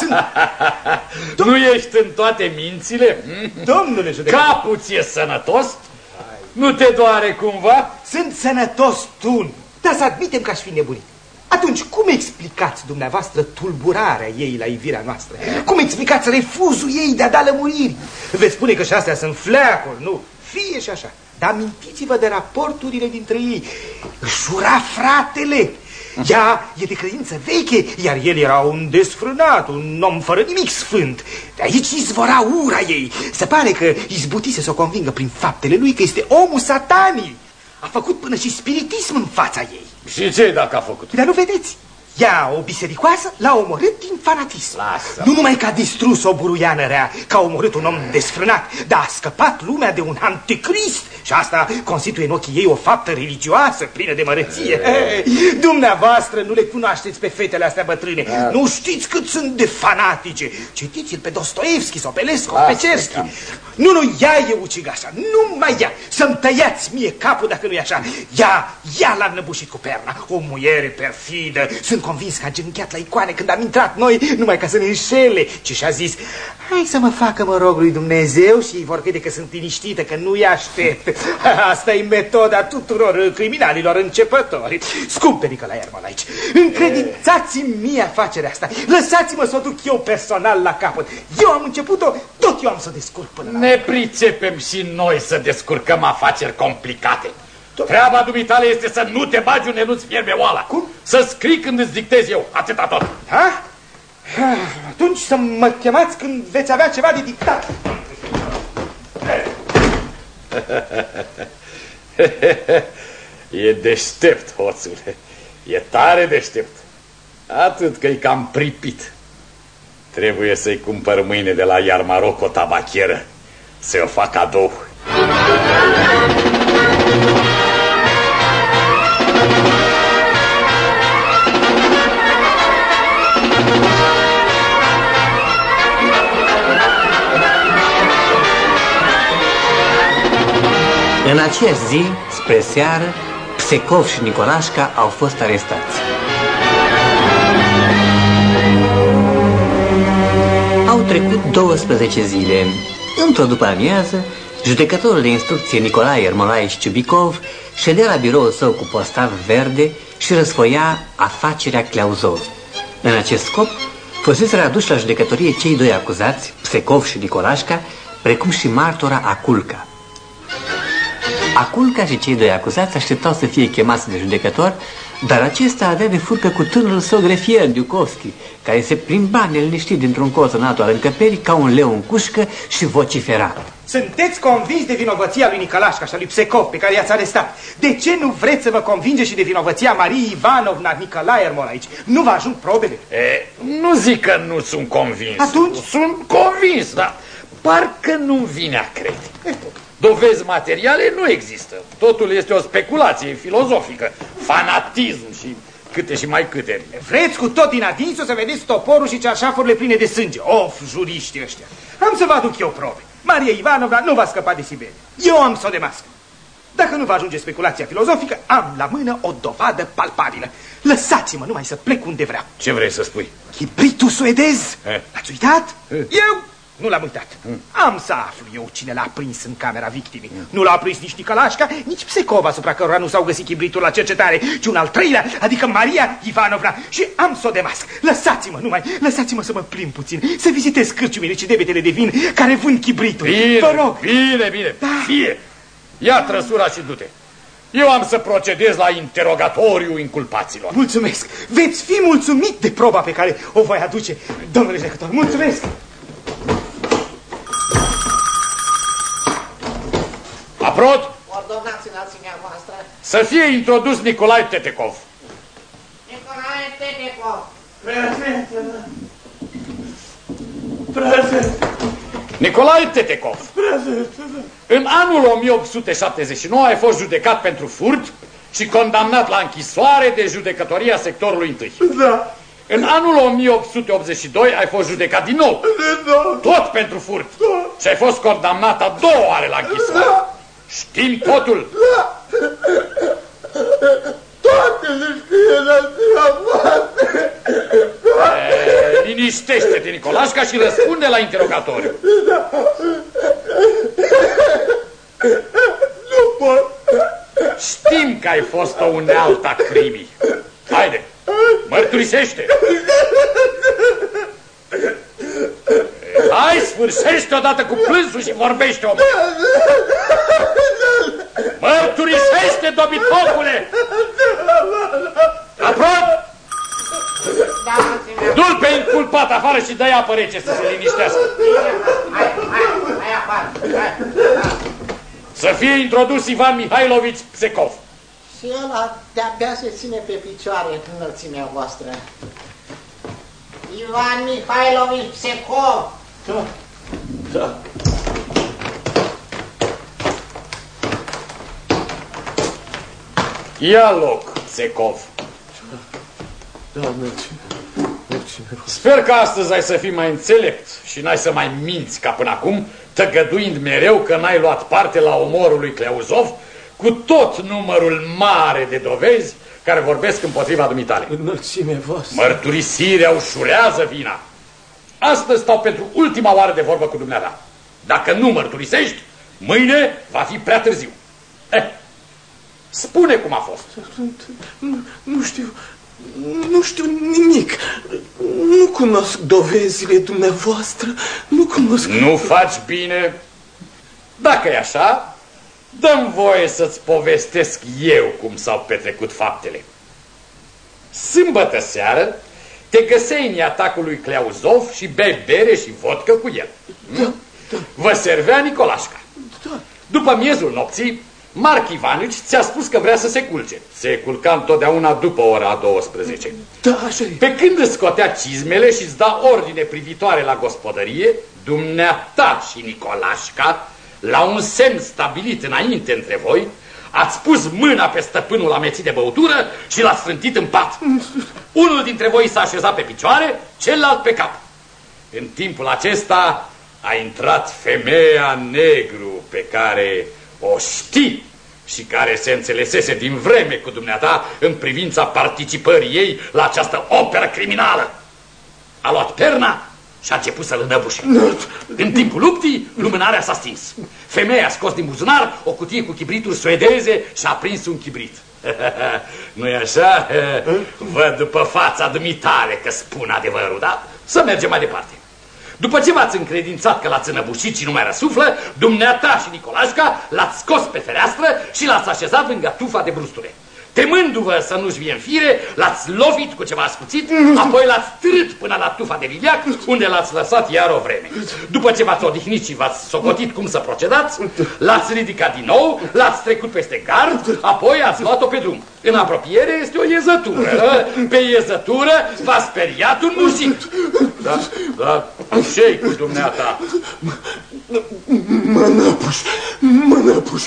Nu ești în toate mințile? Domnule judecător. Capul ți-e sănătos? Nu te doare cumva? Sunt sănătos, tun, dar să admitem că aș fi nebunit. Atunci, cum explicați dumneavoastră tulburarea ei la ivirea noastră? Cum explicați refuzul ei de a da lămuriri? Veți spune că și astea sunt fleacuri, nu? Fie și așa. Dar amintiți-vă de raporturile dintre ei. Jura fratele. Ea e de credință veche, iar el era un desfrânat, un om fără nimic sfânt. De aici izvora ura ei. Se pare că izbutise să o convingă prin faptele lui că este omul satanii. A făcut până și spiritism în fața ei. Și ce dacă a făcut? Dar nu vedeți? Ea, o bisericoasă, l-a omorât din fanatism. Lasă. Nu numai că a distrus o buruiană rea, că a omorât un om desfrânat, dar a scăpat lumea de un anticrist. Și asta constituie în ochii ei o faptă religioasă, plină de măreție. Dumneavoastră nu le cunoașteți pe fetele astea bătrâne. Nu știți cât sunt de fanatice. Citiți-l pe Dostoevski sau pe Lescov, pe Cerski. Nu, ea e ucigașa, numai ea. Să-mi tăiați mie capul dacă nu e așa. Ea l-a înnăbușit cu perna. O muiere perfidă. Sunt convins că a genunchiat la icoane când am intrat noi, numai ca să ne înșele. Ce și-a zis, hai să mă facă, mă rog, lui Dumnezeu și ei vor crede că sunt liniștită, că nu-i aștept. Asta e metoda tuturor criminalilor începători. Scumpe Nicolae Ermolaici, încredințați-mi mie afacerea asta. Lăsați-mă să o duc eu personal la capăt. Eu am început-o, tot eu am să o descurc până la... Ne pricepem și noi să descurcăm afaceri complicate. Treaba dumitale este să nu te bagi unde nu-ți fierbe oala. Cum? Să scrii când îți dictezi eu, atâta tot. Ha? Atunci să mă chemați când veți avea ceva de dictat. E deștept, hoțule. E tare deștept. Atât că e cam pripit. Trebuie să-i cumpăr mâine de la Iarmaroc o tabachieră, să-i o fac cadou. În aceeași zi, spre seară, Psecov și Nicolașca au fost arestați. Au trecut 12 zile. Într-o după-amiază, judecătorul de instrucție Nicolae Ermolaici Ciubicov ședea la biroul său cu postav verde și răsfoia afacerea Cleauzov. În acest scop, fuseseră aduși la judecătorie cei doi acuzați, Psecov și Nicolașca, precum și martora Aculca. Aculca și cei doi acuzați așteptau să fie chemați de judecător, dar acesta avea de furcă cu tânărul său grefier, Diucovski, care se plimba neliniștit dintr-un colț în altul al încăperii ca un leu în cușcă și vocifera. Sunteți convins de vinovăția lui Nicolașca și a lui Psecov, pe care i-ați arestat. De ce nu vreți să vă convingeți și de vinovăția Mariei Ivanovna Nicolae Ermolaici? Nu vă ajung probele? Nu zic că nu sunt convins. Atunci? Sunt convins, dar parcă nu-mi vine a crede. Dovezi materiale nu există. Totul este o speculație filozofică. Fanatism și câte și mai câte. Vreți cu tot din adinsul să vedeți toporul și cearșafurile pline de sânge. Of, juriștii ăștia. Am să vă aduc eu probe. Maria Ivanovna nu va scăpa de Siberia. Eu am să o demasc. Dacă nu va ajunge speculația filozofică, am la mână o dovadă palpabilă. Lăsați-mă numai să plec unde vreau. Ce vrei să spui? Chibritul suedez. L-ați uitat? Eu nu l-am uitat. Am să aflu eu cine l-a prins în camera victimei. Nu l-a prins nici Nicolașca, nici Psecov, asupra cărora nu s-au găsit chibritul la cercetare, ci un al treilea, adică Maria Ivanovna. Și am să o demasc. Lăsați-mă numai, lăsați-mă să mă plimb puțin, să vizitez cârciumile și debetele de vin care vând chibritul. Bine, vă rog. Bine, fie. Ia trăsura și du-te. Eu am să procedez la interogatoriu inculpaților. Mulțumesc. Veți fi mulțumit de proba pe care o voi aduce, domnule judecător. Mulțumesc. Aprod? Ordonați înălțimea voastră. Să fie introdus Nicolae Tetekov. Nicolae Tetekov. Prezent. Nicolae Tetekov. Prezent. În anul 1879 ai fost judecat pentru furt și condamnat la închisoare de judecătoria sectorului 1. Da. În anul 1882 ai fost judecat din nou. Da. Tot pentru furt. Da. Și ai fost condamnat a 2 oare la închisoare. Da. Știm totul. Da. Toate le știe la voastră. Liniștește-te, Nicolașca, și răspunde la interogatoriu. Da. Nu pot. Știm că ai fost o unealtă a crimii. Haide, mărturisește. Hai, sfârșește odată cu plânsul și vorbește, om. Mărturisește, dobitocule! Aprod! Du-l pe inculpat afară și dă-i apă rece să se liniștească. Hai afară. Să fie introdus Ivan Mihailovici Psecov. Și ăla de-abia se ține pe picioare în înălțimea voastră. Ivan Mihailovici Psecov. Da. Da. Ia loc, Psecov. Da, mergi. Sper că astăzi ai să fii mai înțelept și n-ai să mai minți ca până acum, tăgăduind mereu că n-ai luat parte la omorul lui Cleuzov, cu tot numărul mare de dovezi care vorbesc împotriva dumitale. Înălțimea voastră. Mărturisirea ușurează vina. Astăzi stau pentru ultima oară de vorbă cu dumneata. Dacă nu mărturisești, mâine va fi prea târziu. Spune cum a fost. Nu știu nimic. Nu cunosc dovezile dumneavoastră. Nu cunosc... Nu faci bine. Dacă e așa, dă-mi voie să-ți povestesc eu cum s-au petrecut faptele. Sâmbătă seară te găseai în atacul lui Cleuzov și bei bere și vodcă cu el. Da. Vă servea Nicolașca. Da. După miezul nopții, Marc Ivanici ți-a spus că vrea să se culce. Se culca întotdeauna după ora 12. Da, așa e. Pe când îți scotea cizmele și îți da ordine privitoare la gospodărie, dumneata și Nicolașca, la un semn stabilit înainte între voi, ați pus mâna pe stăpânul amețit de băutură și l-ați strântit în pat. Unul dintre voi s-a așezat pe picioare, celălalt pe cap. În timpul acesta a intrat femeia negru pe care o știi și care se înțelesese din vreme cu dumneata în privința participării ei la această operă criminală. A luat perna și a început să-l înăbușe. În timpul luptii, lumânarea s-a stins. Femeia a scos din buzunar o cutie cu chibrituri suedeze și a prins un chibrit. Nu-i așa? Văd după fața dumitale că spun adevărul, da? Să mergem mai departe. După ce v-ați încredințat că l-ați înăbușit și nu mai răsuflă, dumneata și Nicolașca l-ați scos pe fereastră și l-ați așezat lângă tufa de brusture. Temându-vă să nu-și vie în fire, l-ați lovit cu ceva ascuțit, apoi l-ați târât până la tufa de liliac, unde l-ați lăsat iar o vreme. După ce v-ați odihnit și v-ați socotit cum să procedați, l-ați ridicat din nou, l-ați trecut peste gard, apoi ați luat-o pe drum. În apropiere este o iezătură. Pe iezătură v-a speriat un muzic. Da, ce-i cu dumneata? Mă năpuș.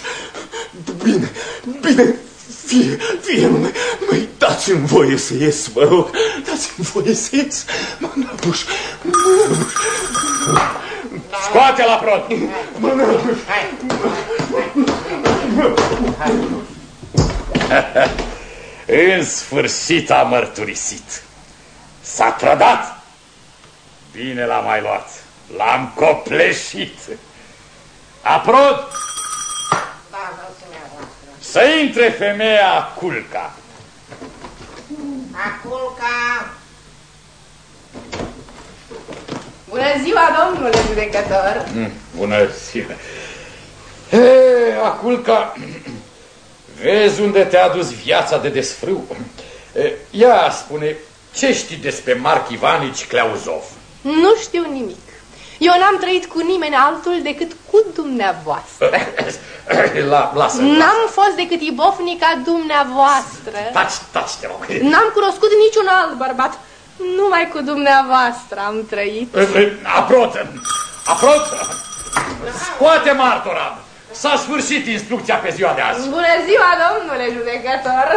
Bine. Fie, măi, dați-mi voie să ies, vă rog. Dați-mi voie să ies. Mă năpuș. Scoate-l la prod. Mă năpuș. În sfârșit a mărturisit. S-a trădat. Bine l-am mai luat. L-am copleșit. Aprod. Să intre femeia Aculca. Aculca! Bună ziua, domnule judecător! Bună ziua! Aculca, vezi unde te-a dus viața de desfrâu? Ia spune, ce știi despre Marc Ivanici Cleuzov? Nu știu nimic. Eu n-am trăit cu nimeni altul decât cu dumneavoastră. Lasă. N-am fost decât ibofnica dumneavoastră. Taci, te rog. N-am cunoscut niciun alt bărbat. Numai cu dumneavoastră am trăit. Aprot! Scoate martora! S-a sfârșit instrucția pe ziua de azi. Bună ziua, domnule judecător!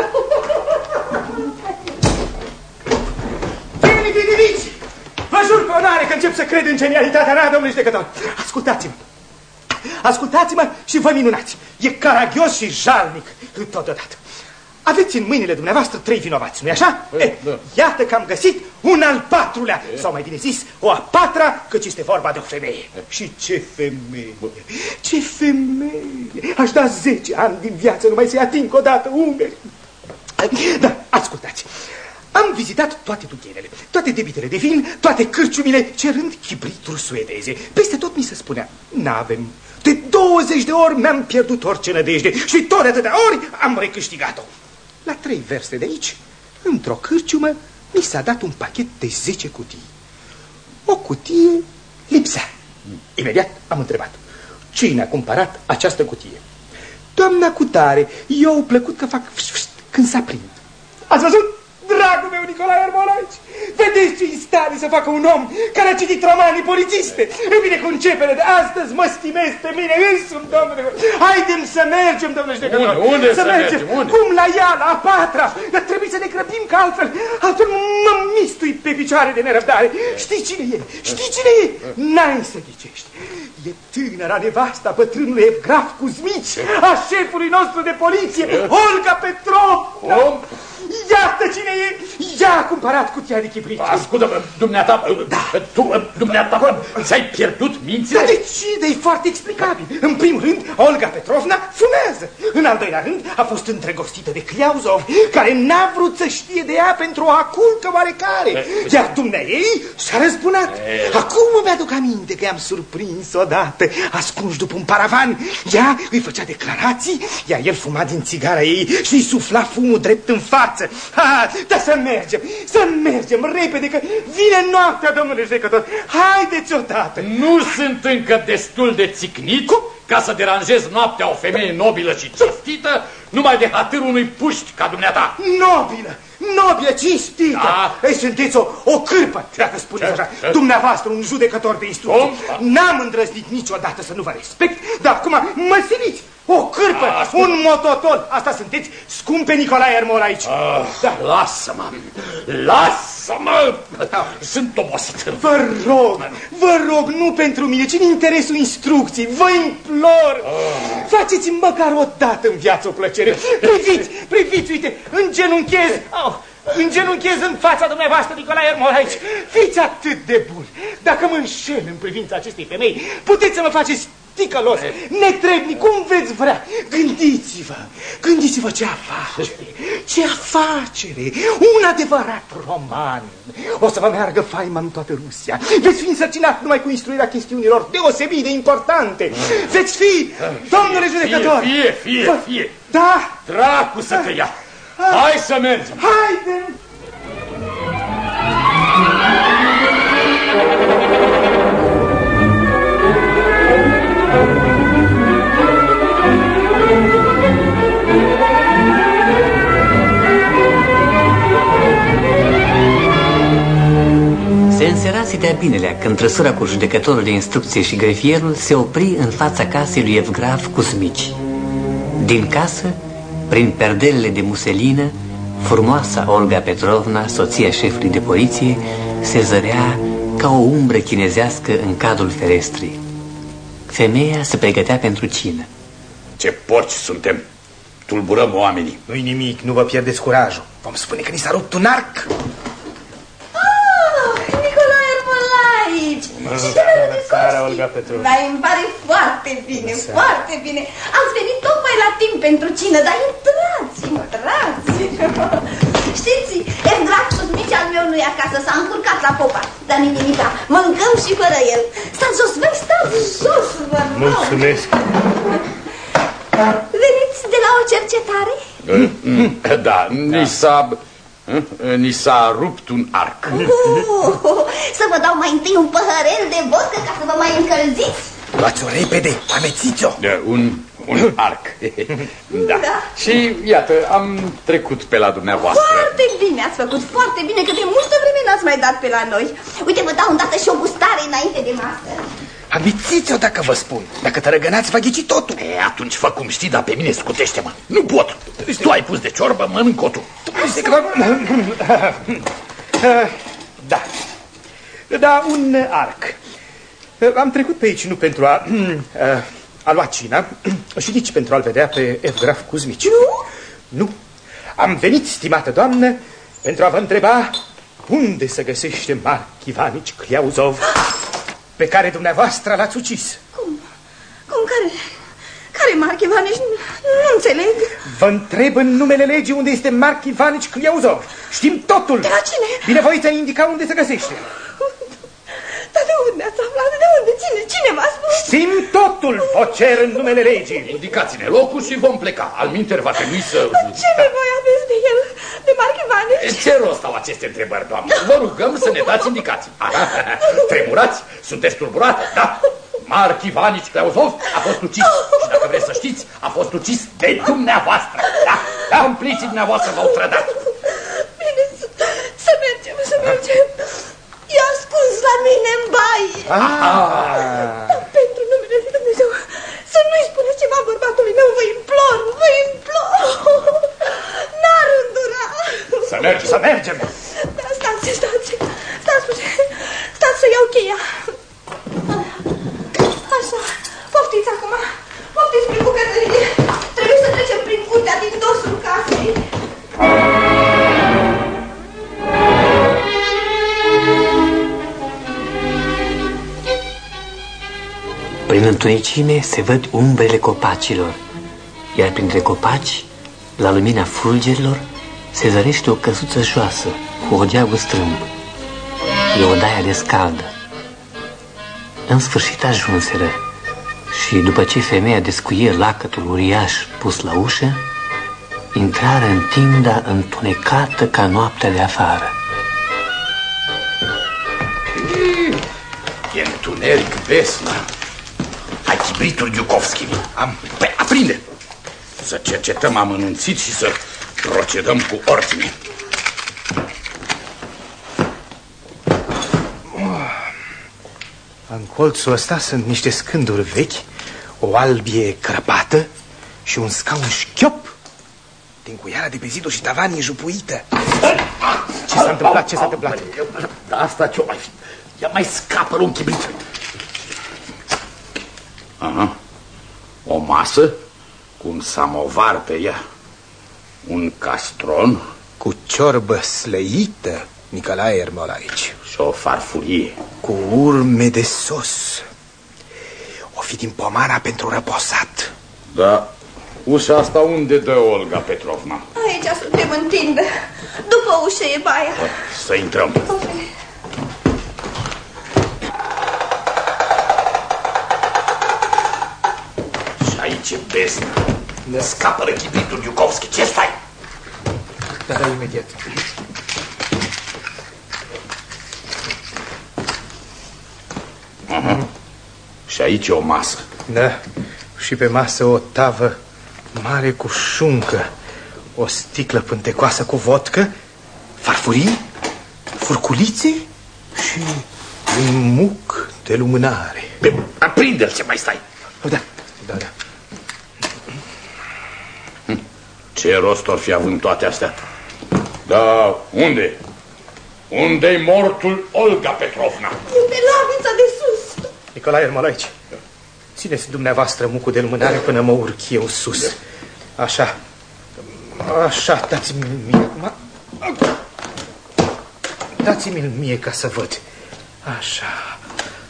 Primitivnici! Vă jur pe onoare că încep să cred în genialitatea mea, domnule judecător. Ascultați-mă! Ascultați-mă și vă minunați! E caragios și jalnic totodată. Aveți în mâinile dumneavoastră 3 vinovați, nu-i așa? Da. Iată că am găsit un al 4-lea, sau mai bine zis, o a 4-a, căci este vorba de o femeie. Și ce femeie! Ce femeie! Aș da 10 ani din viață numai să-i ating odată umeri. Da, ascultați! Am vizitat toate dughenele, toate debitele de vin, toate cârciumile, cerând chibrituri suedeze. Peste tot mi se spunea, n-avem. De 20 de ori mi-am pierdut orice nădejde și tot de atâtea ori am recâștigat-o. La 3 verste de aici, într-o cârciumă, mi s-a dat un pachet de 10 cutii. O cutie lipsea. Imediat am întrebat, cine a cumpărat această cutie? doamna cutare. Eu plăcut că fac când s-a prind. Ați văzut, dragul meu Nicolae Armolaici? Vedeți ce în stare să facă un om care a citit romanii polițiste? În bine, cu începere de astăzi mă stimez pe mine însumi, domnule. Haidem să mergem, domnule judecător. Unde să mergem? Unde? Cum la ea, la a patra. Dar trebuie să ne grăbim, că altfel mă mistui pe picioare de nerăbdare. Știi cine e? Știi cine e? N-ai să ghicești. E tânăra nevasta bătrânului Evgraf Cuzmici, a șefului nostru de poliție, Olga Petrovna. Iată cine e! Ea a cumpărat cutia de chibrit. Ascultă-mă, dumneata, dumneata, ți-ai pierdut mințile? Dar de ce? E foarte explicabil. În primul rând, Olga Petrovna fumează. În al doilea rând, a fost îndrăgostită de Cliauzov, care n-a vrut să știe de ea pentru o aculcă oarecare. Iar dumneaei și-a răzbunat. Acum îmi aduc aminte că i-am surprins odată, ascuns după un paravan. Ea îi făcea declarații, iar el fuma din țigara ei și îi sufla fumul drept în față. Dar să mergem repede, că vine noaptea, domnule judecător. Haideți odată. Nu sunt încă destul de țicnit ca să deranjez noaptea o femeie nobilă și cinstită numai de hatârul unui puști ca dumneata. Nobilă, cinstită. Da. Ei, sunteți o cârpă, dacă spuneți așa. Dumneavoastră, un judecător de instrucție. N-am îndrăznit niciodată să nu vă respect, dar acum mă siliți. O cârpă, un mototol. Asta sunteți, scumpe Nicolae Armolaici. Lasă-mă, lasă-mă. Sunt obosit. Vă rog, nu pentru mine, ci în interesul instrucției. Vă implor. Faceți-mi măcar o dată în viață o plăcere. Priviți, uite, îngenunchez în fața dumneavoastră, Nicolae Armolaici. Fiți atât de bun. Dacă mă înșel în privința acestei femei, puteți să mă faceți ticălos, netrebnic, cum veți vrea. Gândiți-vă ce afacere, un adevărat roman. O să vă meargă faima în toată Rusia. Veți fi însărcinat numai cu instruirea chestiunilor deosebit de importante. Veți fi, domnule judecător. Fie. Da? Dracu să te ia. Hai să mergem. Haide! Se înserase de-a binelea când trăsura cu judecătorul de instrucție și grefierul se opri în fața casei lui Evgraf Cuzmici. Din casă, prin perdelele de muselină, frumoasa Olga Petrovna, soția șefului de poliție, se zărea ca o umbră chinezească în cadrul ferestrii. Femeia se pregătea pentru cină. Ce porci suntem! Tulburăm oamenii. Nu-i nimic, nu vă pierdeți curajul. Vom spune că ni s-a rupt un arc. Nicolae Armolaici! Și ce mi-a de Petrovna. Dar îmi pare foarte bine, foarte bine. Ați venit tocmai la timp pentru cină, dar intrați. Știți, Evgraf Cuzmici al meu nu e acasă, s-a încurcat la popa. Dar nimica, mâncăm și fără el. Stați jos, vă rog. Mulțumesc. Veniți de la o cercetare? Da, ni s-a rupt un arc. Să vă dau mai întâi un păhărel de vodcă ca să vă mai încălziți? Luați-o repede, amețiți-o. Un arc. Da. Și iată, am trecut pe la dumneavoastră. Foarte bine ați făcut, foarte bine, că de multă vreme n-ați mai dat pe la noi. Uite, vă dau îndată și o gustare înainte de masă. Amețiți-o dacă vă spun. Dacă tărăgănați, va ghici totul. Atunci fă cum știi, dar pe mine scutește-mă. Nu pot. Tu ai pus de ciorbă, mănânc otul. Da, un arc. Am trecut pe aici nu pentru a lua cina și nici pentru a-l vedea pe Evgraf Cuzmici. Nu. Am venit, stimată doamnă, pentru a vă întreba unde se găsește Marc Ivanici Cliauzov, pe care dumneavoastră l-ați ucis. Cum? Care Marc Ivanici? Nu înțeleg. Vă întreb în numele legii unde este Marc Ivanici Cliauzov. Știm totul. De la cine? Binevoiți a indica unde se găsește. Dar de unde ați aflat? De unde? Cine v-a spus? Știm totul, vă cer în numele legii. Indicați-ne locul și vom pleca. Alminteri va trebui să... Ce nevoie aveți de el, de Marc Ivanici? Ce rost au aceste întrebări, doamnă? Vă rugăm să ne dați indicații. Tremurați? Sunteți tulburată? Da? Marc Ivanici Cleozov a fost ucis. Și dacă vreți să știți, a fost ucis de dumneavoastră. Da, compliții dumneavoastră v-au trădat. Bine, să mergem, să mergem. I-a ascuns la mine în baie. Dar pentru numele lui Dumnezeu, să nu-i spuneți ceva bărbatului meu, vă implor, vă implor. N-ar îndura. Să mergem. Da, stați să iau cheia. Așa, poftiți acum, poftiți prin bucătărie. Trebuie să trecem prin curtea din dosul casei. Prin întunecime se văd umbrele copacilor, iar printre copaci, la lumina fulgerilor, se zărește o căsuță joasă cu o geagă strâmb. E odaia de scaldă. În sfârșit ajunseră și, după ce femeia descuie lacătul uriaș pus la ușă, intrară în tinda întunecată ca noaptea de afară. E întuneric, Vesna. Ai chibritul Diukovski. Păi, aprinde. Să cercetăm amănunțit și să procedăm cu ordine. În colțul ăsta sunt niște scânduri vechi, o albie crăpată și un scaun șchiop din cuiara de pe ziduri și tavanii jupuită. Ce s-a întâmplat? Ce s-a întâmplat? Asta ce-o mai fi? Ia mai scapă un chibrit. Aha. O masă cu un samovar pe ea, un castron cu ciorbă slăită, Nicolae Ermolaici, și o farfurie cu urme de sos. O fi din pomara pentru răposat. Da. Ușa asta unde dă Olga Petrovna? Aici suntem în tindă. După ușă e baia. Să intrăm. Și aici e Vesna. Da. Scapă-ră chibritul Diukovski. Ce stai? Da, imediat. Și aici e o masă. Da, și pe masă o tavă mare cu șuncă, o sticlă pântecoasă cu vodcă, farfurii, furculițe și un muc de lumânare. Aprinde-l, ce mai stai? Da. Ce rost or fi având toate astea? Da, unde? Unde-i mortul Olga Petrovna? E pe lavița de sus. Nicolae Ermolaici, țineți dumneavoastră mucul de lumânare până mă urc eu sus. Așa, dați-mi-l mie acum. Dați-mi-l mie ca să văd. Așa.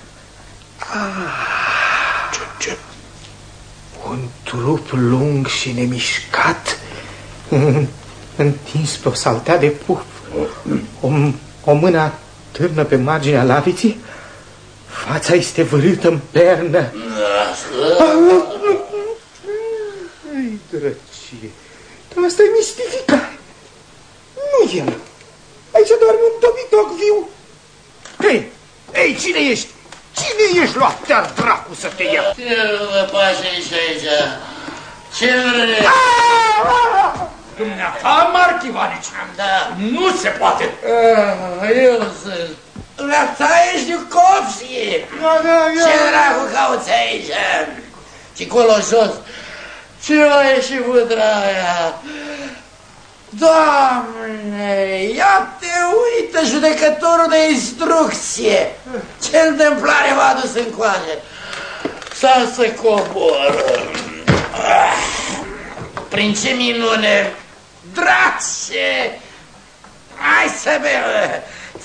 Ce? Un trup lung și nemișcat, întins pe o saltea de puf. O mână târnă pe marginea laviții, fața este vârâtă în pernă. Ai, drăcie, dar asta e mistificare. Nu el. Aici doarme un dobitoc viu. Ei, cine ești? Cine ești? Lua-te-ar dracu să te ia. Ce vă pasă aici? Ce vrei? Dumneata, Marc Ivanici? Da. Nu se poate. Eu sunt. Dumneata ești Diukovski. Ce dracu cauți aici? Și colo jos. Ce mai e și pudra aia? Doamne, ia te uită, judecătorul de instrucție. Ce întâmplare v-a adus încoace? Să cobor. Prin ce minune? Drace! Hai să bem!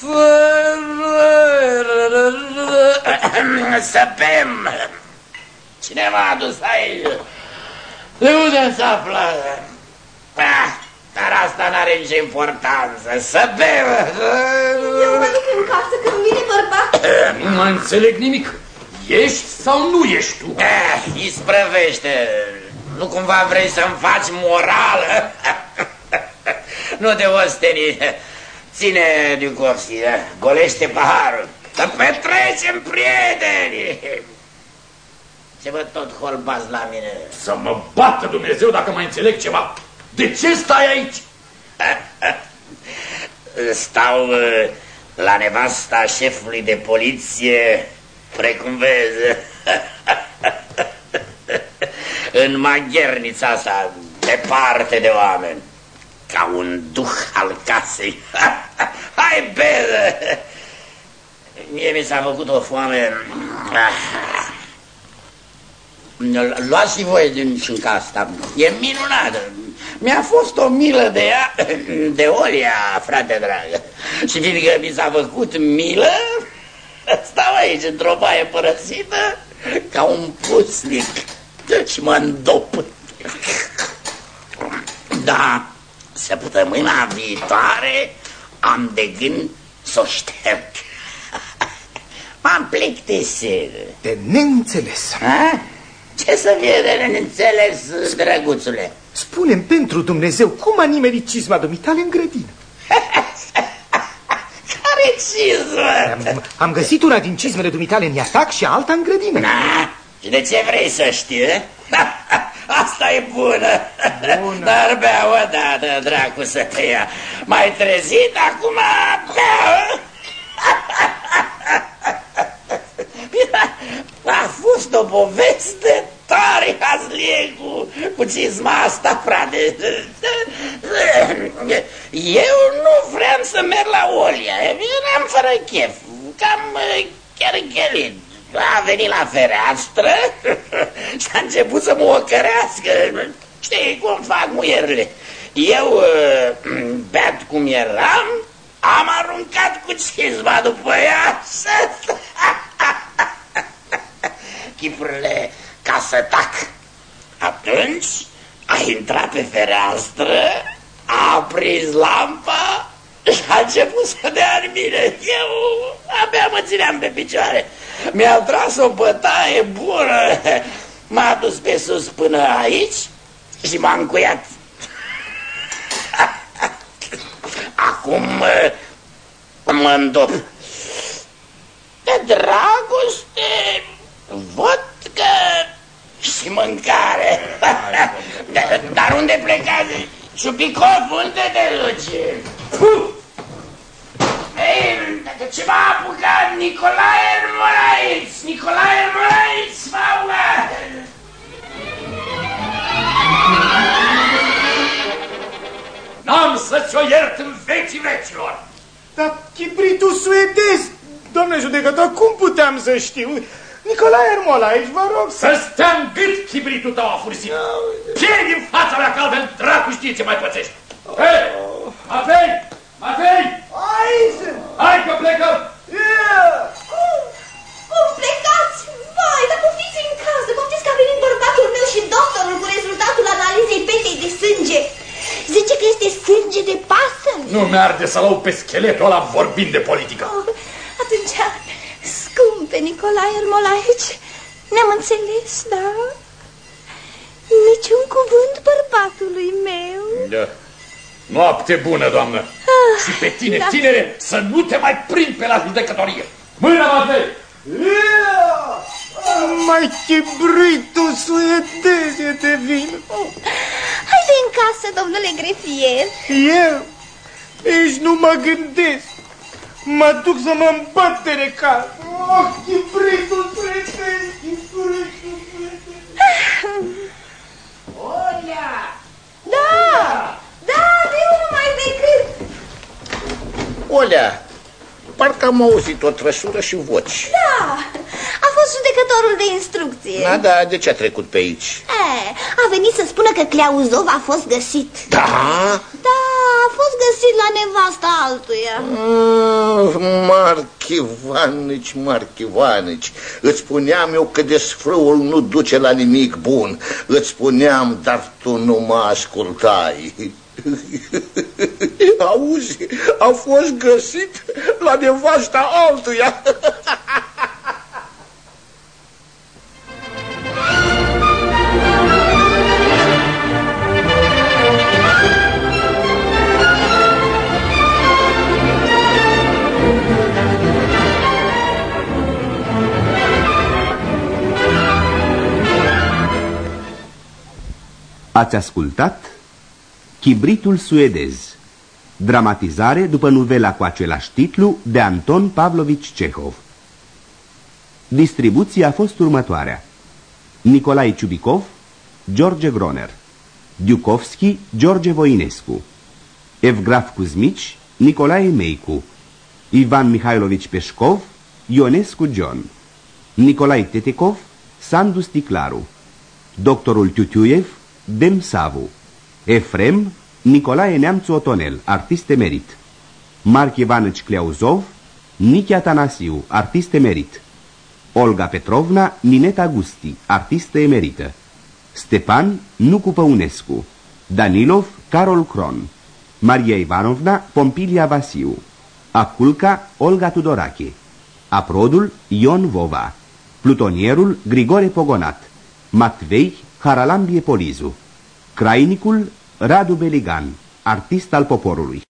Să bem! Cine m-a adus aici? De unde s-a aflat? Dar asta n-are nicio importanță. Să bem! Eu mă duc în casă când vine bărbat. Nu mai înțeleg nimic. Ești sau nu ești tu? Isprăvește. Nu cumva vrei să-mi faci morală? Nu de osteni. Ține, Diukovski, golește paharul. Să petrecem, prieteni! Ce vă tot holbați la mine? Să mă bată Dumnezeu dacă mai înțeleg ceva. De ce stai aici? Stau la nevasta șefului de poliție, precum vezi, în maghernița asta, departe de oameni, ca un duh al casei. Hai, bine! Mie mi s-a făcut o foame. Luați și voi din șunca asta, e minunată. Mi-a fost o milă de ea, de Olia, frate dragă. Și fiindcă mi s-a făcut milă, stau aici într-o baie părăsită, ca un pusnic, și mă îndop. Da, săptămâna viitoare am de gând să o șterg. M-am plictisit. De neînțeles. A? Ce să fie de neînțeles, drăguțule? Spune-mi pentru Dumnezeu, cum a nimerit cizma dumitale în grădină? Care cizmă? Am găsit una din cizmele dumitale în atac și alta în grădină. Na, și de ce vrei să știi? Asta e bună. Dar bea o dată, dracu să te ia. M-ai trezit, acum bea. A fost o poveste tare hazlie cu cizma asta, frate. Eu nu vreau să merg la Olia, eram fără chef, cam cherchelit. A venit la fereastră și a început să mă ocărească. Știi cum fac muierile. Eu, beat cum eram, am aruncat cu cizma după ea. Chipurile ca să tac. Atunci a intrat pe fereastră, a aprins lampa și a început să dea în mine. Eu abia mă țineam pe picioare. Mi-a tras o bătaie bună. M-a dus pe sus până aici și m-a încuiat. Acum mă îndop. De dragoste, vodcă și mâncare. Dar unde plecați? Șupicov, unde te duci? Ei, ce m-a apucat? Nicolae Ermolaiț! Nicolae Ermolaiț, m-a apucat! N-am să-ți o iert în vecii vecilor! Dar chibritul suedez, domnule judecător, cum puteam să știu? Nicolae Ermolaiț, vă rog să stea în gât chibritul tău afursit! Pierd din fața mea, că altfel dracu știe ce mai pățești! Hei, Matei! Matei! Aici! Hai că plecăm! Cum plecați? Vai, dar poftiți în casă, poftiți că a venit bărbatul meu și doctorul cu rezultatul analizei petei de sânge. Zice că este sânge de pasăre. Nu mi-arde să lau pe scheletul ăla vorbind de politică. Atunci, scumpe Nicolae Ermolaiț, ne-am înțeles, da? Niciun cuvânt bărbatului meu. Da. Noapte bună, doamnă. Și pe tine, da, tinere, să nu te mai prind pe la judecătorie. Mâna, Matei! Mai chibritul suedez e de vină. Haide în casă, domnule grefier. Eu? Nici nu mă gândesc. Mă duc să mă îmbăt de necaz. Oh, chibritul suedez, chibritul suedez. Olia! Da! Da, de unul mai decât. Olea, parcă am auzit o trăsură și voci. Da, a fost judecătorul de instrucție. Da, da, de ce a trecut pe aici? A venit să spună că Cleauzov a fost găsit. Da? Da, a fost găsit la nevasta altuia. Marchivanici, îți spuneam eu că desfrâul nu duce la nimic bun. Îți spuneam, dar tu nu mă ascultai. Auzi, a fost găsit la nevasta altuia. Ați ascultat Chibritul suedez, dramatizare după novela cu același titlu de Anton Pavlovici Cehov. Distribuția a fost următoarea: Nicolae Ciubicov, George Groner, Diukovski, George Voinescu, Evgraf Cuzmici, Nicolae Meicu, Ivan Mihailovici Peșcov, Ionescu John, Nicolae Tetekov, Sandu Sticlaru, Doctorul Tiutiuiev, Dem Savu, Efrem, Nicolae Neamțu Otonel, artist emerit, Marc Ivanici Cleauzov, Nichi Atanasiu, artist emerit, Olga Petrovna, Nineta Gusti, artistă emerită, Stepan, Nucu Păunescu, Danilov, Carol Cron, Maria Ivanovna, Pompilia Vasiu, Aculca, Olga Tudorache, Aprodul, Ion Vova, Plutonierul, Grigore Pogonat, Matvei, Haralambie Polizu, Crainicul, Radu Beligan, artist al poporului.